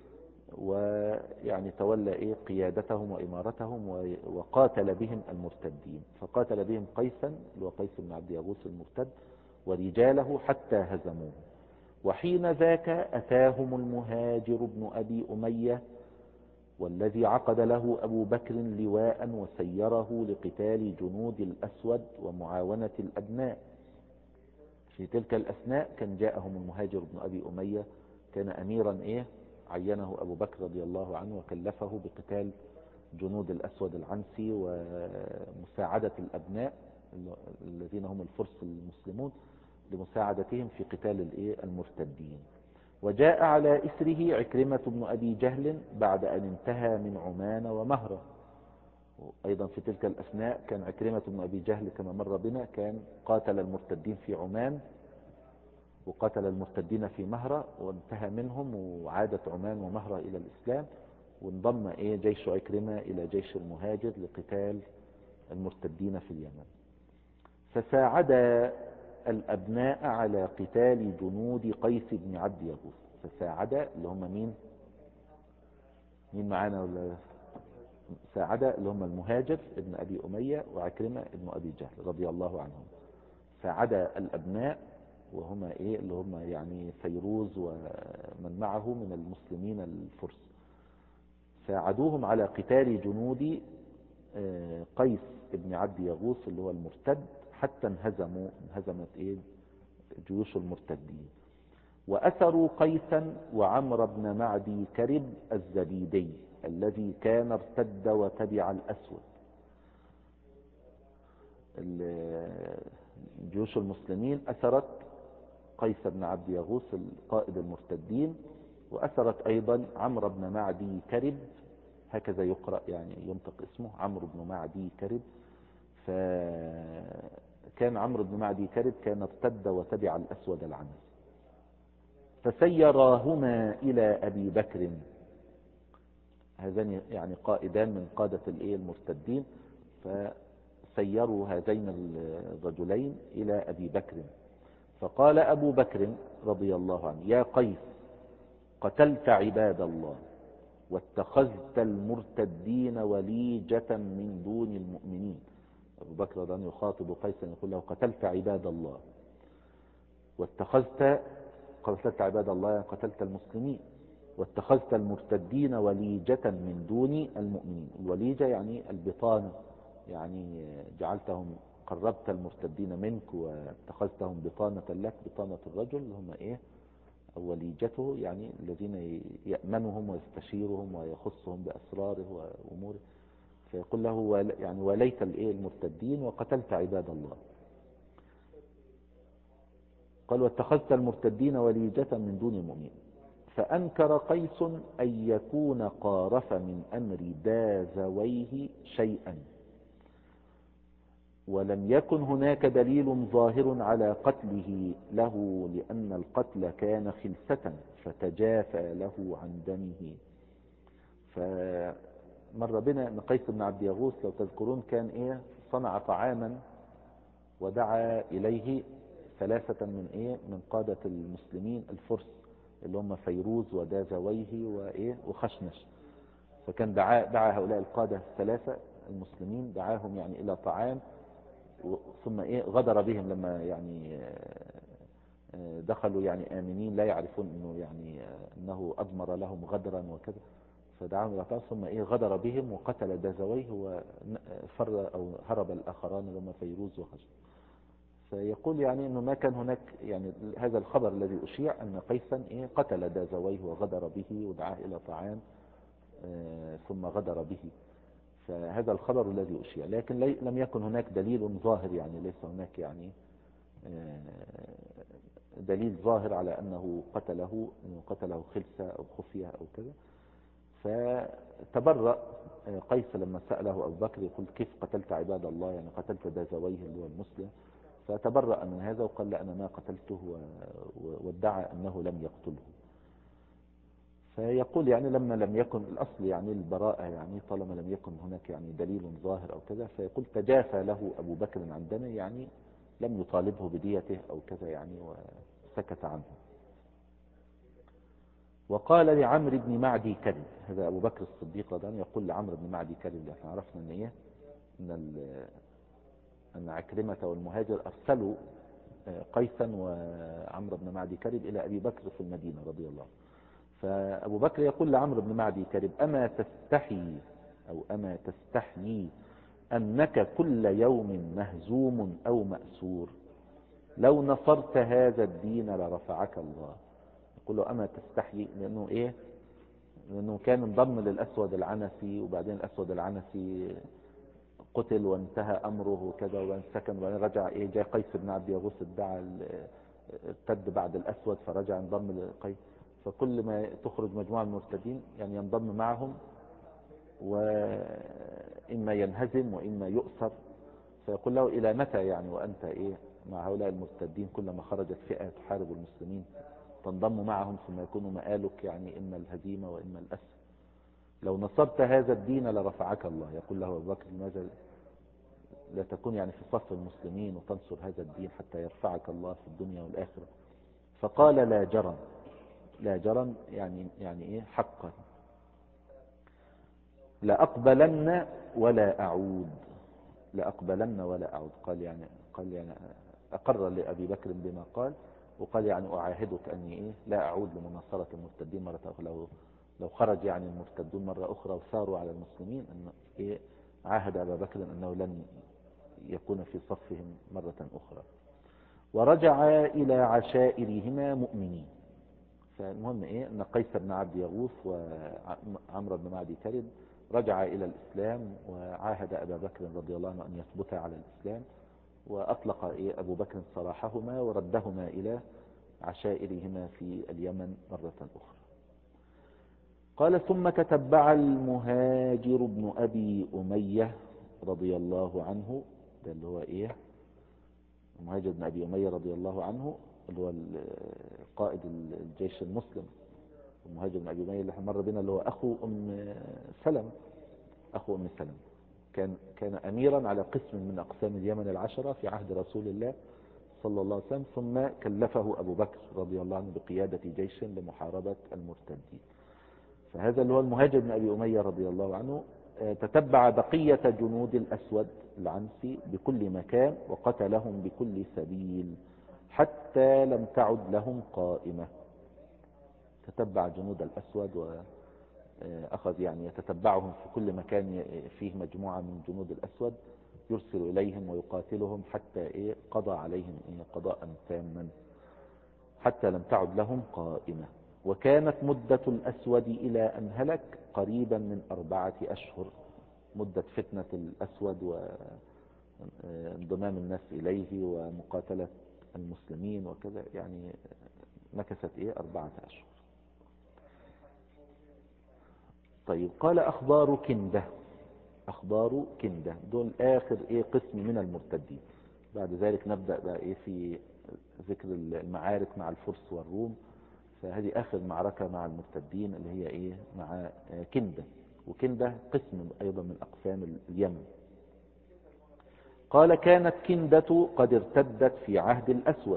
ويعني تولى قيادتهم وإمارتهم وقاتل بهم المرتدين. فقاتل بهم قيسا اللي هو قيس بن عبد يغوث المرتد ورجاله حتى هزموه. وحين ذاك أتاهم المهاجر بن أبي أمية والذي عقد له أبو بكر لواء وسيره لقتال جنود الأسود ومعاونة الأبناء. في تلك الأثناء كان جاءهم المهاجر بن أبي أمية، كان أميرا عينه أبو بكر رضي الله عنه وكلفه بقتال جنود الأسود العنسي ومساعدة الأبناء الذين هم الفرس المسلمون لمساعدتهم في قتال المرتدين. وجاء على إثره عكرمة بن أبي جهل بعد أن انتهى من عمان ومهرة. أيضا في تلك الأثناء كان عكرمة بن أبي جهل كما مر بنا كان قاتل المرتدين في عمان وقاتل المرتدين في مهرة وانتهى منهم، وعادت عمان ومهرة إلى الإسلام، وانضم جيش عكرمة إلى جيش المهاجر لقتال المرتدين في اليمن. فساعد الأبناء على قتال جنود قيس بن عبد يغوث. فساعد اللي هم مين معانا ولا ساعد اللي هم المهاجر ابن أبي أمية وعكرمة ابن أبي جهل رضي الله عنهم. ساعد الأبناء وهم اللي هم يعني فيروز ومن معه من المسلمين الفرس، ساعدوهم على قتال جنود قيس ابن عبد يغوث اللي هو المرتد حتى انهزمت جيوش المرتدين. وأسروا قيسا وعمر بن معدي كرب الزبيدي الذي كان ارتد وتبع الأسود. جيوش المسلمين أسرت قيس بن عبد يغوث القائد المرتدين، وأسرت أيضا عمرو بن معدي كرب، هكذا يقرأ يعني ينطق اسمه عمرو بن معدي كرب. فكان عمرو بن معدي كرب كان ارتد وتبع الأسود العنسي، فسيراهما إلى أبي بكر. هذان يعني قائدان من قادة المرتدين، فسيروا هذين الرجلين إلى أبي بكر. فقال أبو بكر رضي الله عنه: يا قيس، قتلت عباد الله واتخذت المرتدين وليجة من دون المؤمنين. أبو بكر رضي الله عنه يخاطب قيسا يقول له: قتلت عباد الله قتلت عباد الله يعني قتلت المسلمين، واتخذت المرتدين وليجة من دون المؤمنين. الوليجة يعني البطانة، يعني جعلتهم قربت المرتدين منك واتخذتهم بطانة لك، بطانة الرجل هم أو وليجته يعني الذين يأمنهم ويستشيرهم ويخصهم بأسراره وأموره. فيقول له يعني وليت المرتدين وقتلت عباد الله. قال: واتخذت المرتدين وليجة من دون المؤمنين. فأنكر قيس أن يكون قارف من أمر دازويه شيئا، ولم يكن هناك دليل ظاهر على قتله له، لأن القتل كان خلسة فتجافى له عن دمه. فمر بنا أن قيس بن عبد يغوث لو تذكرون كان صنع طعاما ودعا إليه ثلاثة من قادة المسلمين الفرس اللي هم فيروز ودازويه وخشنش. فكان دعا هؤلاء القادة الثلاثة المسلمين، دعاهم يعني إلى طعام، ثم غدر بهم لما يعني دخلوا يعني آمنين لا يعرفون انه يعني انه اضمر لهم غدرا وكذا، فدعاهم الى طعام ثم غدر بهم وقتل دازويه وفر او هرب الاخران اللي هم فيروز وخشن. فيقول يعني انه ما كان هناك يعني هذا الخبر الذي اشيع ان قيسا قتل دازويه وغدر به ودعاه الى طعام ثم غدر به، فهذا الخبر الذي أشيع، لكن لم يكن هناك دليل ظاهر، يعني ليس هناك يعني دليل ظاهر على أنه قتله خلسة أو خفية أو كذا. فتبرأ قيس لما سأله أبو بكر يقول: كيف قتلت عباد الله؟ يعني قتلت دازويه اللي هو المسلم. فتبرأ من هذا وقال: لا، أنا ما قتلته، وادعى أنه لم يقتله. فيقول يعني لما لم يكن الأصل يعني البراءة، يعني طالما لم يكن هناك يعني دليل ظاهر أو كذا، فيقول تجافى له أبو بكر عن دمه، يعني لم يطالبه بديته أو كذا يعني، وسكت عنه. وقال لعمرو بن معدي كرب، هذا أبو بكر الصديق رضي الله عنه يقول لعمرو بن معدي كرب، لأن عرفنا أن عكرمة والمهاجر أرسلوا قيسا وعمرو بن معدي كرب إلى أبي بكر في المدينة رضي الله عنه. فأبو بكر يقول لعمرو بن معدي كرب: أما تستحي أو أما تستحني أنك كل يوم مهزوم أو مأسور؟ لو نصرت هذا الدين لرفعك الله. يقول له: أما تستحي، لأنه لأنه كان انضم للأسود العنسي، وبعدين الأسود العنسي قتل وانتهى أمره وكذا، وبعدين سكن، وبعدين رجع جاء قيس بن عبد يغوث ادعى ارتد بعد الأسود فرجع انضم لقيس. فكل ما تخرج مجموعة من المرتدين يعني ينضم معهم، وإما ينهزم وإما يؤسر. فيقول له إلى متى يعني وأنت مع هؤلاء المرتدين؟ كلما خرجت فئة تحارب المسلمين تنضم معهم، ثم يكون مآلك يعني إما الهزيمة وإما الأسر. لو نصرت هذا الدين لرفعك الله. يقول له أبو بكر لماذا لا تكون يعني في صف المسلمين وتنصر هذا الدين حتى يرفعك الله في الدنيا والآخرة؟ فقال لا جرم. لا جرم يعني حقا، لأقبلن ولا أعود. لأقبلن ولا أعود. قال يعني أقر لأبي بكر بما قال، وقال يعني أعاهدك أني لا أعود لمناصرة المرتدين مرة أخرى. لو خرج يعني المرتدون مرة أخرى وثاروا على المسلمين، أن عاهد أبا بكر أنه لن يكون في صفهم مرة أخرى. ورجع إلى عشائرهما مؤمنين. فالمهم أن قيس بن عبد يغوث وعمرو بن معدي كرد رجع إلى الإسلام، وعاهد أبا بكر رضي الله عنه أن يثبت على الإسلام، وأطلق أبو بكر سراحهما وردهما إلى عشائرهما في اليمن مرة أخرى. قال ثم تتبع المهاجر بن أبي أمية رضي الله عنه. ده اللي هو المهاجر بن أبي أمية رضي الله عنه، اللي هو قائد الجيش المسلم. المهاجر بن أبي أمية اللي مر بنا اللي هو أخو أم سلمة. أخو أم سلمة كان أميرا على قسم من أقسام اليمن العشرة في عهد رسول الله صلى الله عليه وسلم، ثم كلفه أبو بكر رضي الله عنه بقيادة جيش لمحاربة المرتدين. فهذا اللي هو المهاجر بن أبي أمية رضي الله عنه تتبع بقية جنود الأسود العنسي بكل مكان، وقتلهم بكل سبيل حتى لم تعد لهم قائمة. تتبع جنود الأسود وأخذ يعني يتتبعهم في كل مكان فيه مجموعة من جنود الأسود، يرسل إليهم ويقاتلهم حتى قضى عليهم قضاء تاما حتى لم تعد لهم قائمة. وكانت مدة الأسود إلى أن هلك قريبا من 4 أشهر. مدة فتنة الأسود وانضمام الناس إليه ومقاتلة المسلمين وكذا، يعني مكثت 4 أشهر. طيب قال أخبار كندة. أخبار كندة دول آخر قسم من المرتدين. بعد ذلك نبدأ بقى في ذكر المعارك مع الفرس والروم. فهذه آخر معركة مع المرتدين اللي هي مع كندة. وكندة قسم أيضا من أقسام اليمن. قال كانت كندة قد ارتدت في عهد الأسود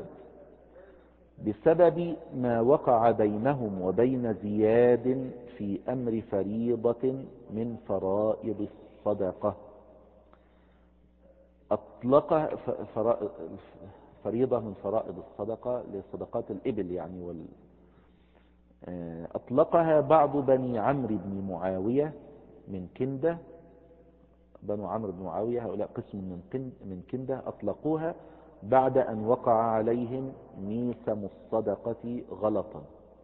بسبب ما وقع بينهم وبين زياد في أمر فريضة من فرائض الصدقة. أطلق فريضة من فرائض الصدقة لصدقات الإبل يعني أطلقها بعض بني عمرو بن معاوية من كندة. بنو عمرو بن معاوية هؤلاء قسم من كندة أطلقوها بعد أن وقع عليهم ميسم الصدقة غلطا.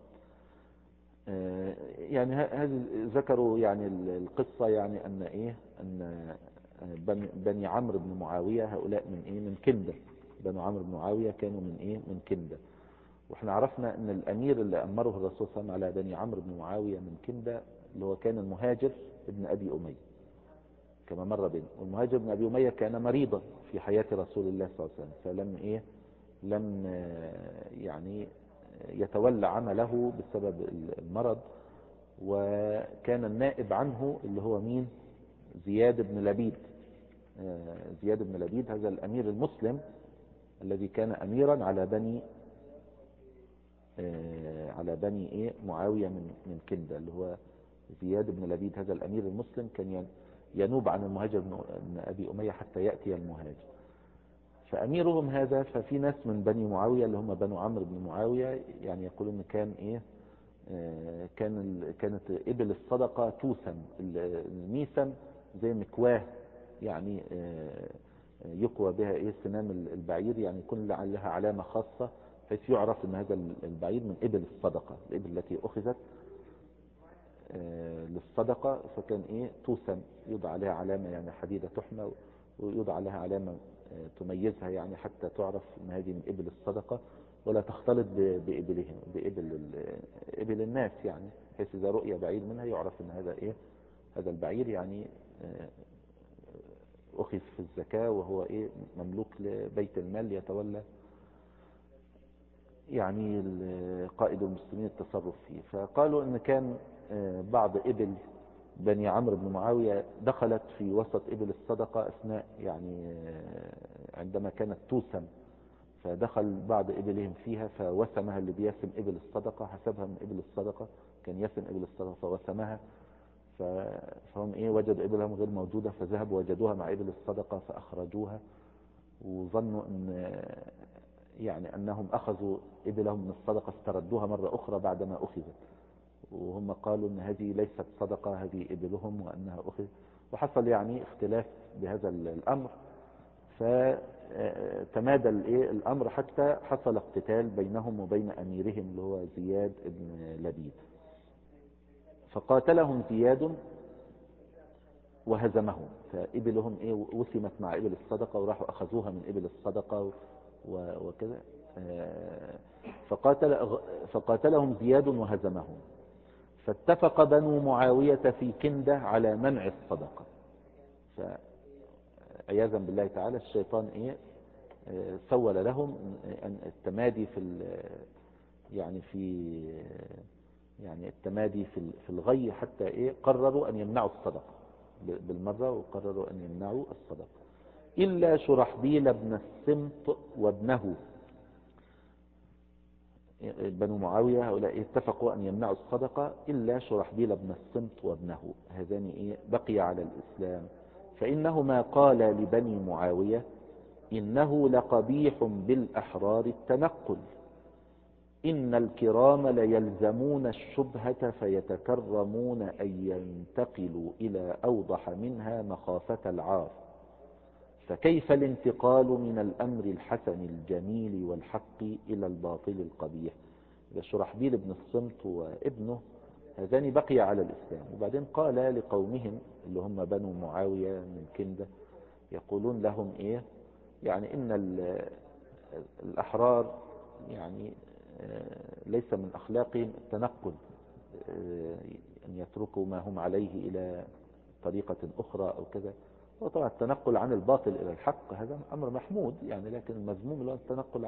يعني هذه ذكروا يعني القصة يعني أن بني عمرو بن معاوية هؤلاء من كندة. بنو عمرو بن معاوية كانوا من كندة. واحنا عرفنا ان الامير اللي امره الرسول صلى الله عليه وسلم على بني عمرو بن معاوية من كندة اللي هو كان المهاجر ابن ابي امية كما مر بنا. والمهاجر ابن ابي امية كان مريضا في حياة رسول الله صلى الله عليه وسلم، فلم لم يعني يتولى عمله بسبب المرض. وكان النائب عنه اللي هو مين؟ زياد بن لبيد. زياد بن لبيد هذا الامير المسلم الذي كان اميرا على بني معاوية من كندة، اللي هو زياد بن لبيد. هذا الامير المسلم كان ينوب عن المهاجر بن ابي امية حتى يأتي المهاجر. فاميرهم هذا، ففي ناس من بني معاوية اللي هم بنو عمرو بن معاوية يعني يقولون كان كانت ابل الصدقة توسم. الميسم زي مكواه يعني يقوى بها سنام البعير، يعني يكون لها علامة خاصة حيث يعرف ان هذا البعير من ابل الصدقة، الابل التي اخذت للصدقة، فكان ايه توسم، يوضع عليها علامة يعني حديدة تحمى، ويوضع عليها علامة تميزها يعني حتى تعرف ان هذه من ابل الصدقة، ولا تختلط بابلهم، ابل الناس يعني، بحيث اذا رؤية بعير منها يعرف ان هذا ايه، هذا البعير يعني اخذ في الزكاة، وهو ايه مملوك لبيت المال يتولى يعني قائد المسلمين التصرف فيه. فقالوا ان كان بعض ابل بني عمرو بن معاوية دخلت في وسط ابل الصدقة اثناء يعني عندما كانت توسم، فدخل بعض ابلهم فيها فوسمها اللي بيسم ابل الصدقة، حسبها من ابل الصدقة، كان يسم ابل الصدقة فوسمها، فهم ايه وجدوا ابلهم غير موجودة، فذهبوا وجدوها مع ابل الصدقة فاخرجوها، وظنوا ان يعني انهم اخذوا ابلهم من الصدقة، استردوها مرة اخرى بعدما اخذت، وهم قالوا ان هذه ليست صدقة، هذه ابلهم وانها اخذت، وحصل يعني اختلاف بهذا الامر، فتمادى الامر حتى حصل اقتتال بينهم وبين اميرهم اللي هو زياد بن لبيد، فقاتلهم زياد وهزمهم، فابلهم ايه وسمت مع ابل الصدقة، وراحوا اخذوها من ابل الصدقة وكذا، فقاتلهم زياد وهزمهم، فاتفق بنو معاوية في كندة على منع الصدقة، فعياذا بالله تعالى الشيطان ايه سول لهم ان التمادي يعني التمادي في الغي، حتى ايه قرروا ان يمنعوا الصدقة بالمرة، وقرروا ان يمنعوا الصدقة الا شرحبيل بن السمط وابنه. بنو معاوية هؤلاء اتفقوا أن يمنعوا الصدقة إلا شرحبيل بن السمط وابنه، هذان بقي على الإسلام، فإنهما قال لبني معاوية إنه لقبيح بالأحرار التنقل، إن الكرام ليلزمون الشبهة فيتكرمون أن ينتقلوا إلى أوضح منها مخافة العار، فكيف الانتقال من الأمر الحسن الجميل والحق إلى الباطل القبيح. شرحبيل بن الصمت وابنه هذان بقي على الإسلام، وبعدين قال لقومهم اللي هم بنو معاوية من كندة، يقولون لهم ايه يعني ان الأحرار يعني ليس من أخلاقهم التنقل، أن يتركوا ما هم عليه إلى طريقة أخرى أو كذا، وطبعا التنقل عن الباطل إلى الحق هذا أمر محمود يعني، لكن المذموم اللي هو التنقل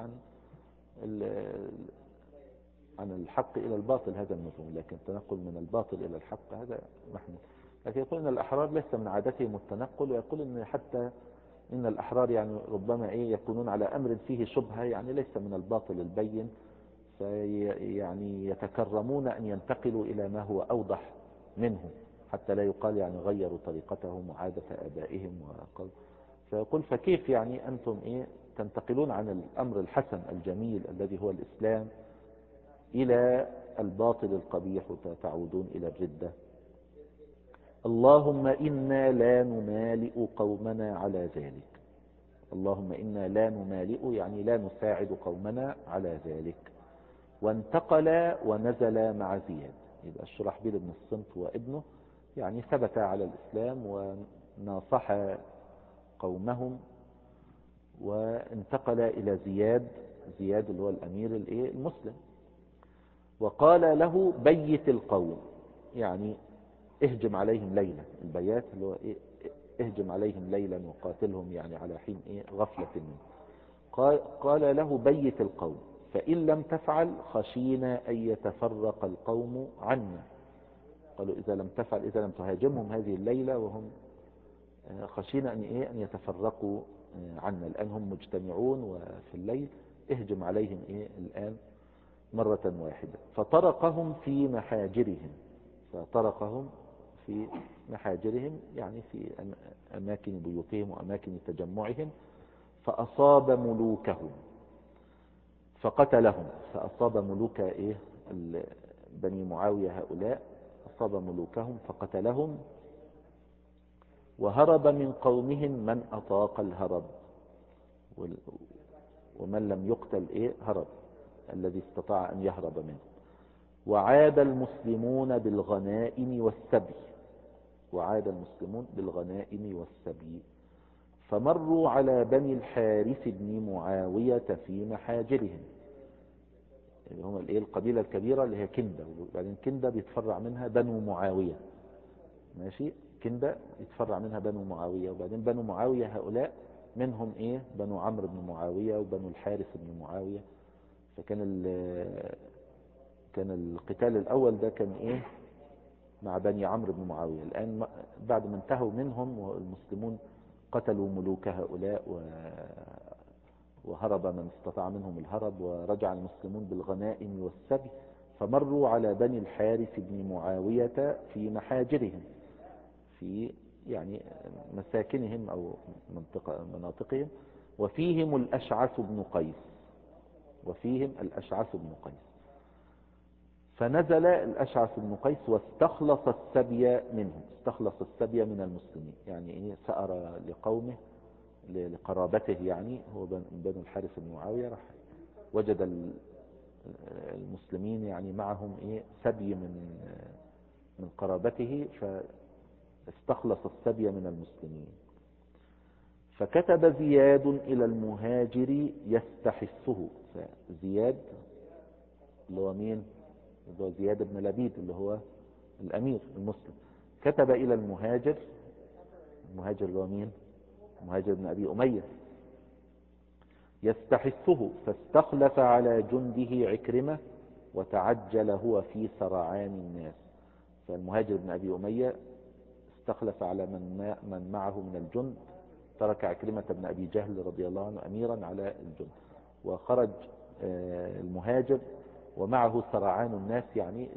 عن الحق إلى الباطل هذا المذموم، لكن التنقل من الباطل إلى الحق هذا محمود. لكن يقول أن الأحرار ليس من عادتهم التنقل، ويقول أن حتى إن الأحرار يعني ربما يكونون على أمر فيه شبهة، يعني ليس من الباطل البين، يعني يتكرمون أن ينتقلوا إلى ما هو أوضح منه، حتى لا يقال يعني غيروا طريقتهم وعادة آبائهم فيقول فكيف يعني أنتم تنتقلون عن الأمر الحسن الجميل الذي هو الإسلام إلى الباطل القبيح وتعودون إلى الردة. اللهم إنا لا نمالئ قومنا على ذلك، اللهم إنا لا نمالئ يعني لا نساعد قومنا على ذلك. وانتقل ونزل مع زياد، يبقى الشرحبيل بن الصمت وابنه يعني ثبت على الإسلام وناصح قومهم، وانتقل إلى زياد اللي هو الأمير المسلم، وقال له بيت القوم، يعني اهجم عليهم ليلا، البيات اللي هو اهجم عليهم ليلا وقاتلهم يعني على حين غفلة منه. قال له بيت القوم، فإن لم تفعل خشينا أن يتفرق القوم عنا، قالوا إذا لم تفعل، إذا لم تهاجمهم هذه الليلة وهم خشينا أن يتفرقوا عنا، الآن هم مجتمعون وفي الليل، اهجم عليهم الآن مرة واحدة. فطرقهم في محاجرهم يعني في أماكن بيوتهم وأماكن تجمعهم، فأصاب ملوكهم فقتلهم، فأصاب ملوك بني معاوية هؤلاء، أصاب ملوكهم فقتلهم، وهرب من قومهم من أطاق الهرب، ومن لم يقتل هرب، الذي استطاع أن يهرب منه. وعاد المسلمون بالغنائم والسبي. وعاد المسلمون بالغنائم والسبي. فمروا على بني الحارث بن معاوية في محاجرهم، اللي هم الايه القبيلة الكبيرة اللي هي كندة، وبعدين كندة بيتفرع منها بنو معاوية. ماشي، كندة يتفرع منها بنو معاوية، وبعدين بنو معاوية هؤلاء منهم ايه بنو عمرو بن معاوية وبنو الحارث بن معاوية. فكان كان القتال الاول ده كان ايه مع بني عمرو بن معاوية. الان بعد ما انتهوا منهم والمسلمون قتلوا ملوك هؤلاء وهرب من استطاع منهم الهرب، ورجع المسلمون بالغنائم والسبي. فمروا على بني الحارث بن معاوية في محاجرهم، في يعني مساكنهم أو مناطقهم، وفيهم الأشعث بن قيس. وفيهم الأشعث بن قيس. فنزل الأشعث بن قيس واستخلص السبي منهم، استخلص السبي من المسلمين، يعني إيه سأر لقومه لقرابته، يعني هو بنو الحارث بن معاوية، راح وجد المسلمين يعني معهم ايه سبي من قرابته، فاستخلص السبي من المسلمين. فكتب زياد إلى المهاجر يستحثه. فزياد اللي هو مين؟ اللي هو زياد بن لبيد اللي هو الأمير المسلم. كتب إلى المهاجر اللي هو مين؟ المهاجر بن أبي أمية، يستحثه. فاستخلف على جنده عكرمة وتعجل هو في سرعان الناس. فالمهاجر بن أبي أمية استخلف على من معه من الجند، ترك عكرمة بن أبي جهل رضي الله عنه أميرا على الجند، وخرج المهاجر ومعه سرعان الناس، يعني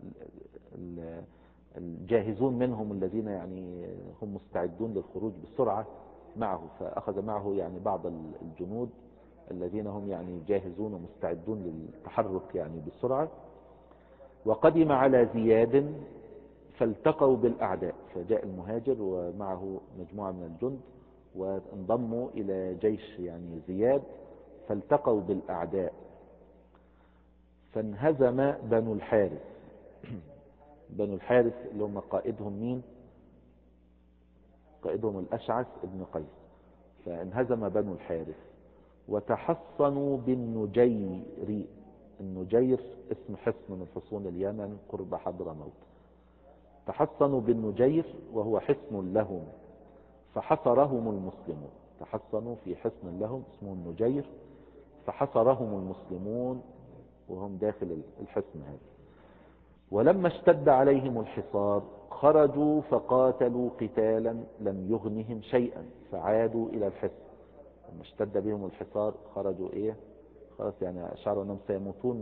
الجاهزون منهم الذين يعني هم مستعدون للخروج بسرعة معه. فأخذ معه يعني بعض الجنود الذين هم يعني جاهزون ومستعدون للتحرك يعني بسرعة. وقدم على زياد فالتقوا بالأعداء. فجاء المهاجر ومعه مجموعة من الجند وانضموا إلى جيش يعني زياد، فالتقوا بالأعداء. فانهزم بنو الحارث. بنو الحارث اللي هم قائدهم مين؟ قائدهم الأشعث ابن قيس. فانهزم بنو الحارث وتحصنوا بالنجير. النجير اسم حصن من حصون اليمن قرب حضرموت. تحصنوا بالنجير وهو حصن لهم، فحصرهم المسلمون. تحصنوا في حصن لهم اسمه النجير، فحصرهم المسلمون وهم داخل الحصن هذا. ولما اشتد عليهم الحصار خرجوا فقاتلوا قتالا لم يغنهم شيئا، فعادوا إلى الحصن. لما اشتد بهم الحصار خرجوا ايه خلاص، يعني شعروا انهم سيموتون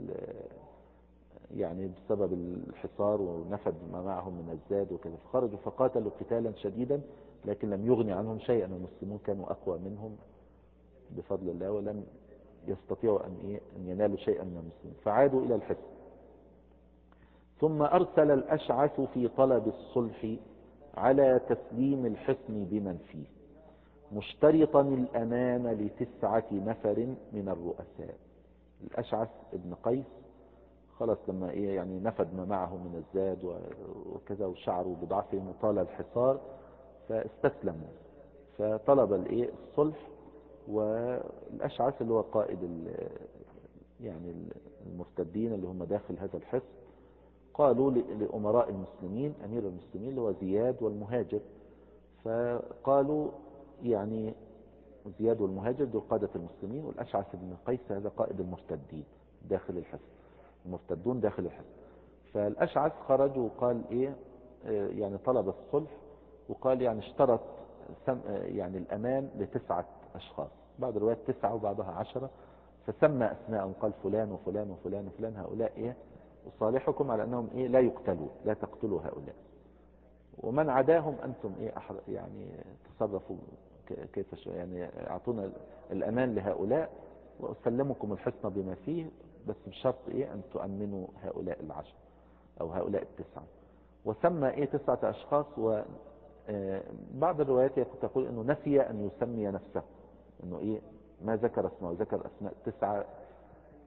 يعني بسبب الحصار ونفد ما معهم من الزاد وكذا. فخرجوا فقاتلوا قتالا شديدا لكن لم يغني عنهم شيئا. المسلمون كانوا اقوى منهم بفضل الله، ولم يستطيعوا ان ينالوا شيئا من المسلمين، فعادوا الى الحصن. ثم ارسل الاشعث في طلب الصلح على تسليم الحصن بمن فيه، مشترطا الأمان ل9 نفر من الرؤساء. الأشعث ابن قيس خلاص لما يعني نفد ما معه من الزاد وكذا وشعروا بضعفهم وطال الحصار فاستسلموا، فطلب الصلح. والأشعث اللي هو قائد يعني المرتدين اللي هم داخل هذا الحصن قالوا لأمراء المسلمين، أمير المسلمين اللي هو زياد والمهاجر، فقالوا يعني زياد والمهاجر دول قادة المسلمين، والأشعث بن قيس هذا قائد المرتدين داخل الحصن، المرتدون داخل الحصن. فالأشعث خرج وقال يعني طلب الصلح، وقال يعني اشترط يعني الأمان ل9 أشخاص، بعض الروايات 9 وبعضها 10، فسمى أسماءهم قال فلان وفلان وفلان وفلان هؤلاء أصالحكم على أنهم لا يقتلوا، لا تقتلوا هؤلاء، ومن عداهم أنتم يعني تصرفوا كيف يعني اعطونا الأمان لهؤلاء وأسلمكم الحصن بما فيه، بس بشرط أن تؤمنوا هؤلاء 10 أو هؤلاء 9. وسمى 9 أشخاص. وبعض الروايات تقول أنه نسي أن يسمي نفسه، أنه ما ذكر اسمه، ذكر أسماء 9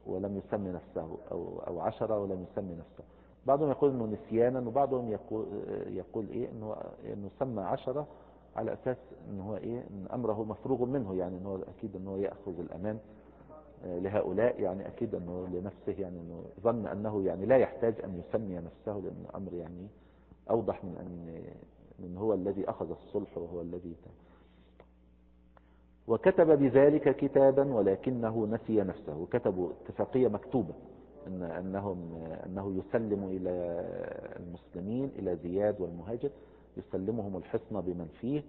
ولم يسمي نفسه، أو 10 ولم يسمي نفسه. بعضهم يقول انه نسيانا، وبعضهم يقول ايه انه سمى 10 على اساس انه هو ايه ان امره مفروغ منه، يعني انه اكيد انه يأخذ الامان لهؤلاء، يعني اكيد انه لنفسه، يعني انه ظن انه يعني لا يحتاج ان يسمي نفسه، لان الامر يعني اوضح من من هو الذي اخذ الصلح وهو الذي وكتب بذلك كتابا ولكنه نسي نفسه. وكتبوا اتفاقية مكتوبة أنه يسلم إلى المسلمين، إلى زياد والمهاجر، يسلمهم الحصن بمن فيه،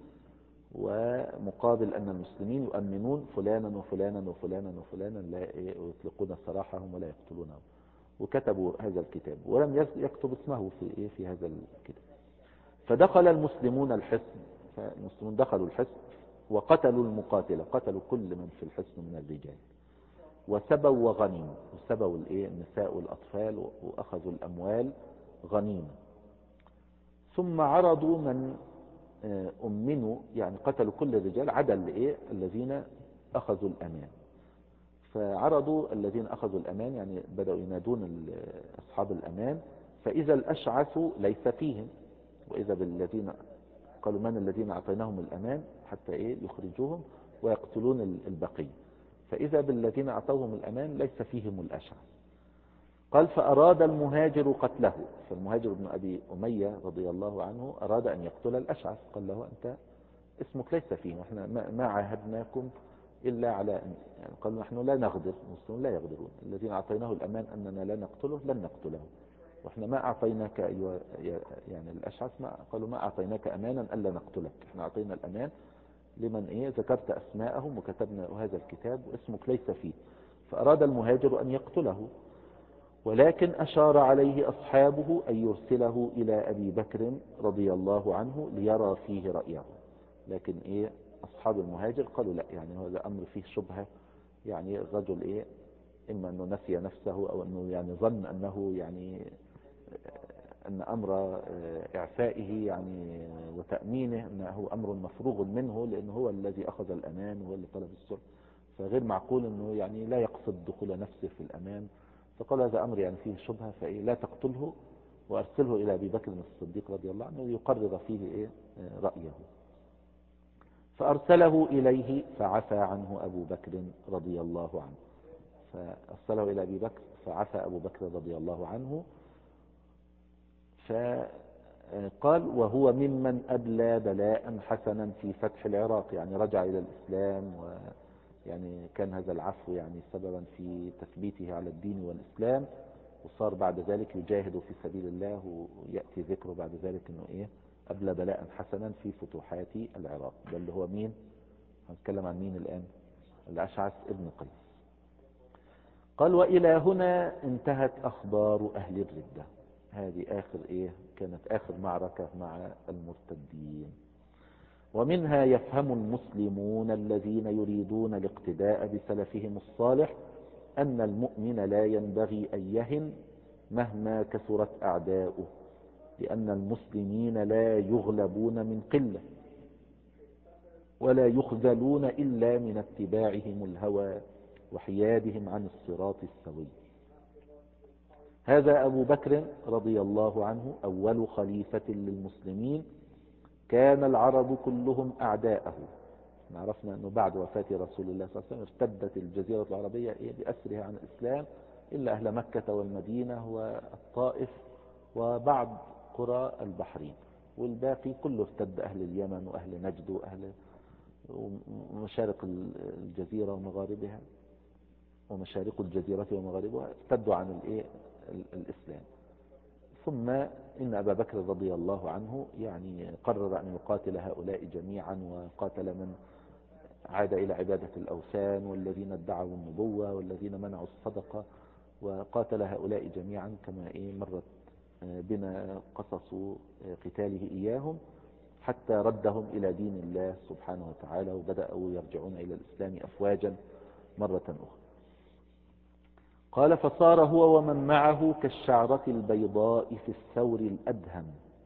ومقابل أن المسلمين يؤمنون فلانا وفلانا وفلانا وفلانا لا يطلقون سراحهم ولا يقتلونهم. وكتبوا هذا الكتاب، ولم يكتب اسمه في هذا الكتاب. فدخل المسلمون الحصن، فالمسلمون دخلوا الحصن وقتلوا المقاتلة، قتلوا كل من في الحصن من الرجال، وسبوا وغنموا، وسبوا النساء والأطفال، وأخذوا الأموال غنيمة. ثم عرضوا من أمنوا، يعني قتلوا كل الرجال عدا الذين أخذوا الأمان. فعرضوا الذين أخذوا الأمان، يعني بدأوا ينادون أصحاب الأمان، فإذا الأشعث ليس فيهم، وإذا بالذين قالوا من الذين أعطيناهم الأمان حتى يخرجوهم ويقتلون البقية، فإذا بالذين أعطوهم الأمان ليس فيهم الأشعث. قال فأراد المهاجر قتله، فالمهاجر بن أبي أمية رضي الله عنه أراد أن يقتل الأشعث، قال له أنت اسمك ليس فيه، وإحنا ما عاهدناكم إلا على يعني قالوا نحن لا نغدر، المسلمون لا يغدرون، الذين أعطيناه الأمان أننا لا نقتله لن نقتله، واحنا ما اعطيناك ايها يعني الاشعث، ما قالوا ما اعطيناك امانا الا نقتلك، احنا اعطينا الامان لمن ذكرت اسماءهم وكتبنا هذا الكتاب واسمك ليس فيه. فاراد المهاجر ان يقتله، ولكن اشار عليه اصحابه ان يرسله الى ابي بكر رضي الله عنه ليرى فيه رايه. لكن اصحاب المهاجر قالوا لا، يعني هذا امر فيه شبهه، يعني الرجل اما انه نسي نفسه، او انه يعني ظن انه يعني أن أمر إعفائه يعني وتأمينه أنه أمر مفروغ منه، لأنه هو الذي أخذ الأمان وهو اللي طلب الصلح، فغير معقول أنه يعني لا يقصد دخول نفسه في الأمان. فقال هذا أمر يعني فيه شبهة، لا تقتله وأرسله إلى أبي بكر الصديق رضي الله عنه يقرر فيه رأيه. فأرسله إليه فعفى عنه أبو بكر رضي الله عنه، فأرسله إلى أبي بكر فعفى أبو بكر رضي الله عنه. فقال وهو ممن أبلى بلاء حسنا في فتح العراق، يعني رجع إلى الإسلام، ويعني كان هذا العفو يعني سببا في تثبيته على الدين والإسلام، وصار بعد ذلك يجاهد في سبيل الله، ويأتي ذكره بعد ذلك أنه أبلى بلاء حسنا في فتوحات العراق. ده اللي هو مين؟ هنتكلم عن مين الآن؟ الأشعث ابن قيس. قال وإلى هنا انتهت أخبار أهل الردة. هذه آخر كانت آخر معركة مع المرتدين. ومنها يفهم المسلمون الذين يريدون الاقتداء بسلفهم الصالح أن المؤمن لا ينبغي أن يهن مهما كثرت أعداؤه، لأن المسلمين لا يغلبون من قلة، ولا يخذلون إلا من اتباعهم الهوى وحيادهم عن الصراط السوي. هذا أبو بكر رضي الله عنه أول خليفة للمسلمين، كان العرب كلهم أعداءه. عرفنا أنه بعد وفاة رسول الله صلى الله عليه وسلم ارتدت الجزيرة العربية بأسرها عن الإسلام إلا أهل مكة والمدينة والطائف وبعض قرى البحرين، والباقي كله ارتد، أهل اليمن وأهل نجد وأهل ومشارق الجزيرة ومغاربها، ومشارق الجزيرة ومغاربها ارتدوا عن الإسلام. ثم إن أبا بكر رضي الله عنه يعني قرر أن يقاتل هؤلاء جميعا، وقاتل من عاد إلى عبادة الأوثان، والذين ادعوا النبوة، والذين منعوا الصدقة، وقاتل هؤلاء جميعا كما مرت بنا قصص قتاله إياهم، حتى ردهم إلى دين الله سبحانه وتعالى، وبدأوا يرجعون إلى الإسلام أفواجا مرة أخرى. قال فصار هو ومن معه كالشعرة البيضاء في الثور الأدهم.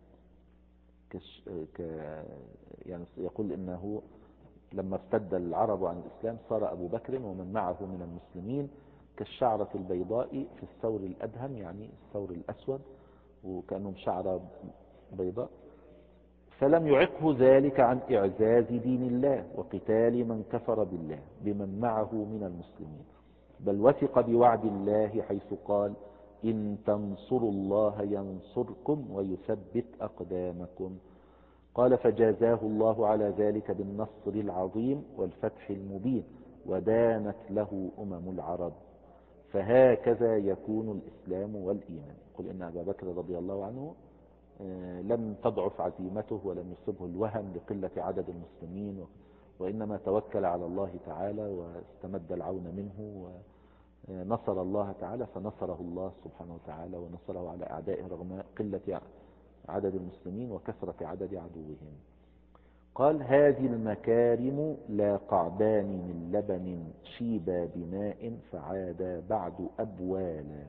يعني يقول إنه لما ارتد العرب عن الإسلام صار أبو بكر ومن معه من المسلمين كالشعرة البيضاء في الثور الأدهم، يعني الثور الأسود وكأنهم شعرة بيضاء. فلم يعقه ذلك عن إعزاز دين الله وقتال من كفر بالله بمن معه من المسلمين، بل وثق بوعد الله حيث قال إن تنصروا الله ينصركم ويثبت أقدامكم. قال فجازاه الله على ذلك بالنصر العظيم والفتح المبين، ودانت له العرب. فهكذا يكون الإسلام والإيمان. قل إن أبا بكر رضي الله عنه لم تضعف عزيمته ولم يصبه الوهن لقلة عدد المسلمين، وإنما توكل على الله تعالى واستمد العون منه ونصر الله تعالى، فنصره الله سبحانه وتعالى ونصره على أعدائه رغم قلة عدد المسلمين وكثرة عدد عدوهم. قال هذه المكارم لا قعدان من لبن شيبا بماء فعادا بعد أبوالا.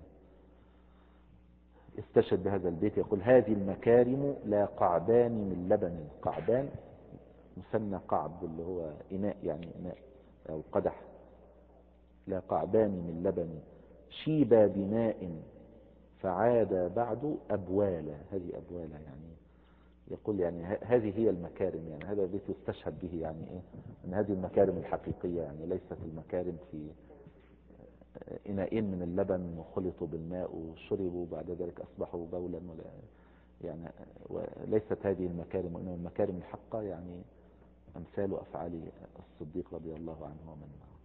استشهد بهذا البيت يقول هذه المكارم لا قعدان من لبن. قعدان مثنى قعد اللي هو إناء، يعني إناء أو قدح. لا قعدان من لبن شيبا بماء فعاد بعد أبوالا. هذه أبوالا يعني يقول يعني هذه هي المكارم، يعني هذا البيت يستشهد به، يعني إيه أن هذه المكارم الحقيقية، يعني ليست المكارم في إناءين من اللبن وخلطوا بالماء وشربوا بعد ذلك أصبحوا بولا، ولا يعني وليست هذه المكارم، وإنما المكارم الحقة يعني أمثال أفعال الصديق رضي الله عنه ومن معه.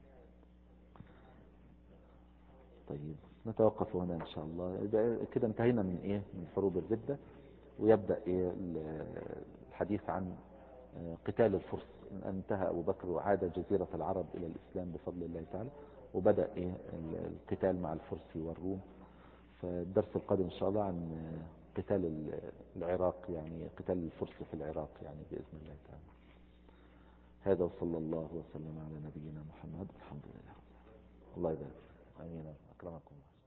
طيب نتوقف هنا إن شاء الله. كده انتهينا من إيه من حروب الردة، ويبدأ إيه الحديث عن قتال الفرس. انتهى أبو بكر وعاد جزيرة العرب إلى الإسلام بفضل الله تعالى، وبدأ إيه القتال مع الفرس والروم. فالدرس القادم إن شاء الله عن قتال العراق، يعني قتال الفرس في العراق يعني بإذن الله تعالى. هذا وصلى الله وسلم على نبينا محمد. الحمد لله. الله يبارك. آمين. أكرمكم.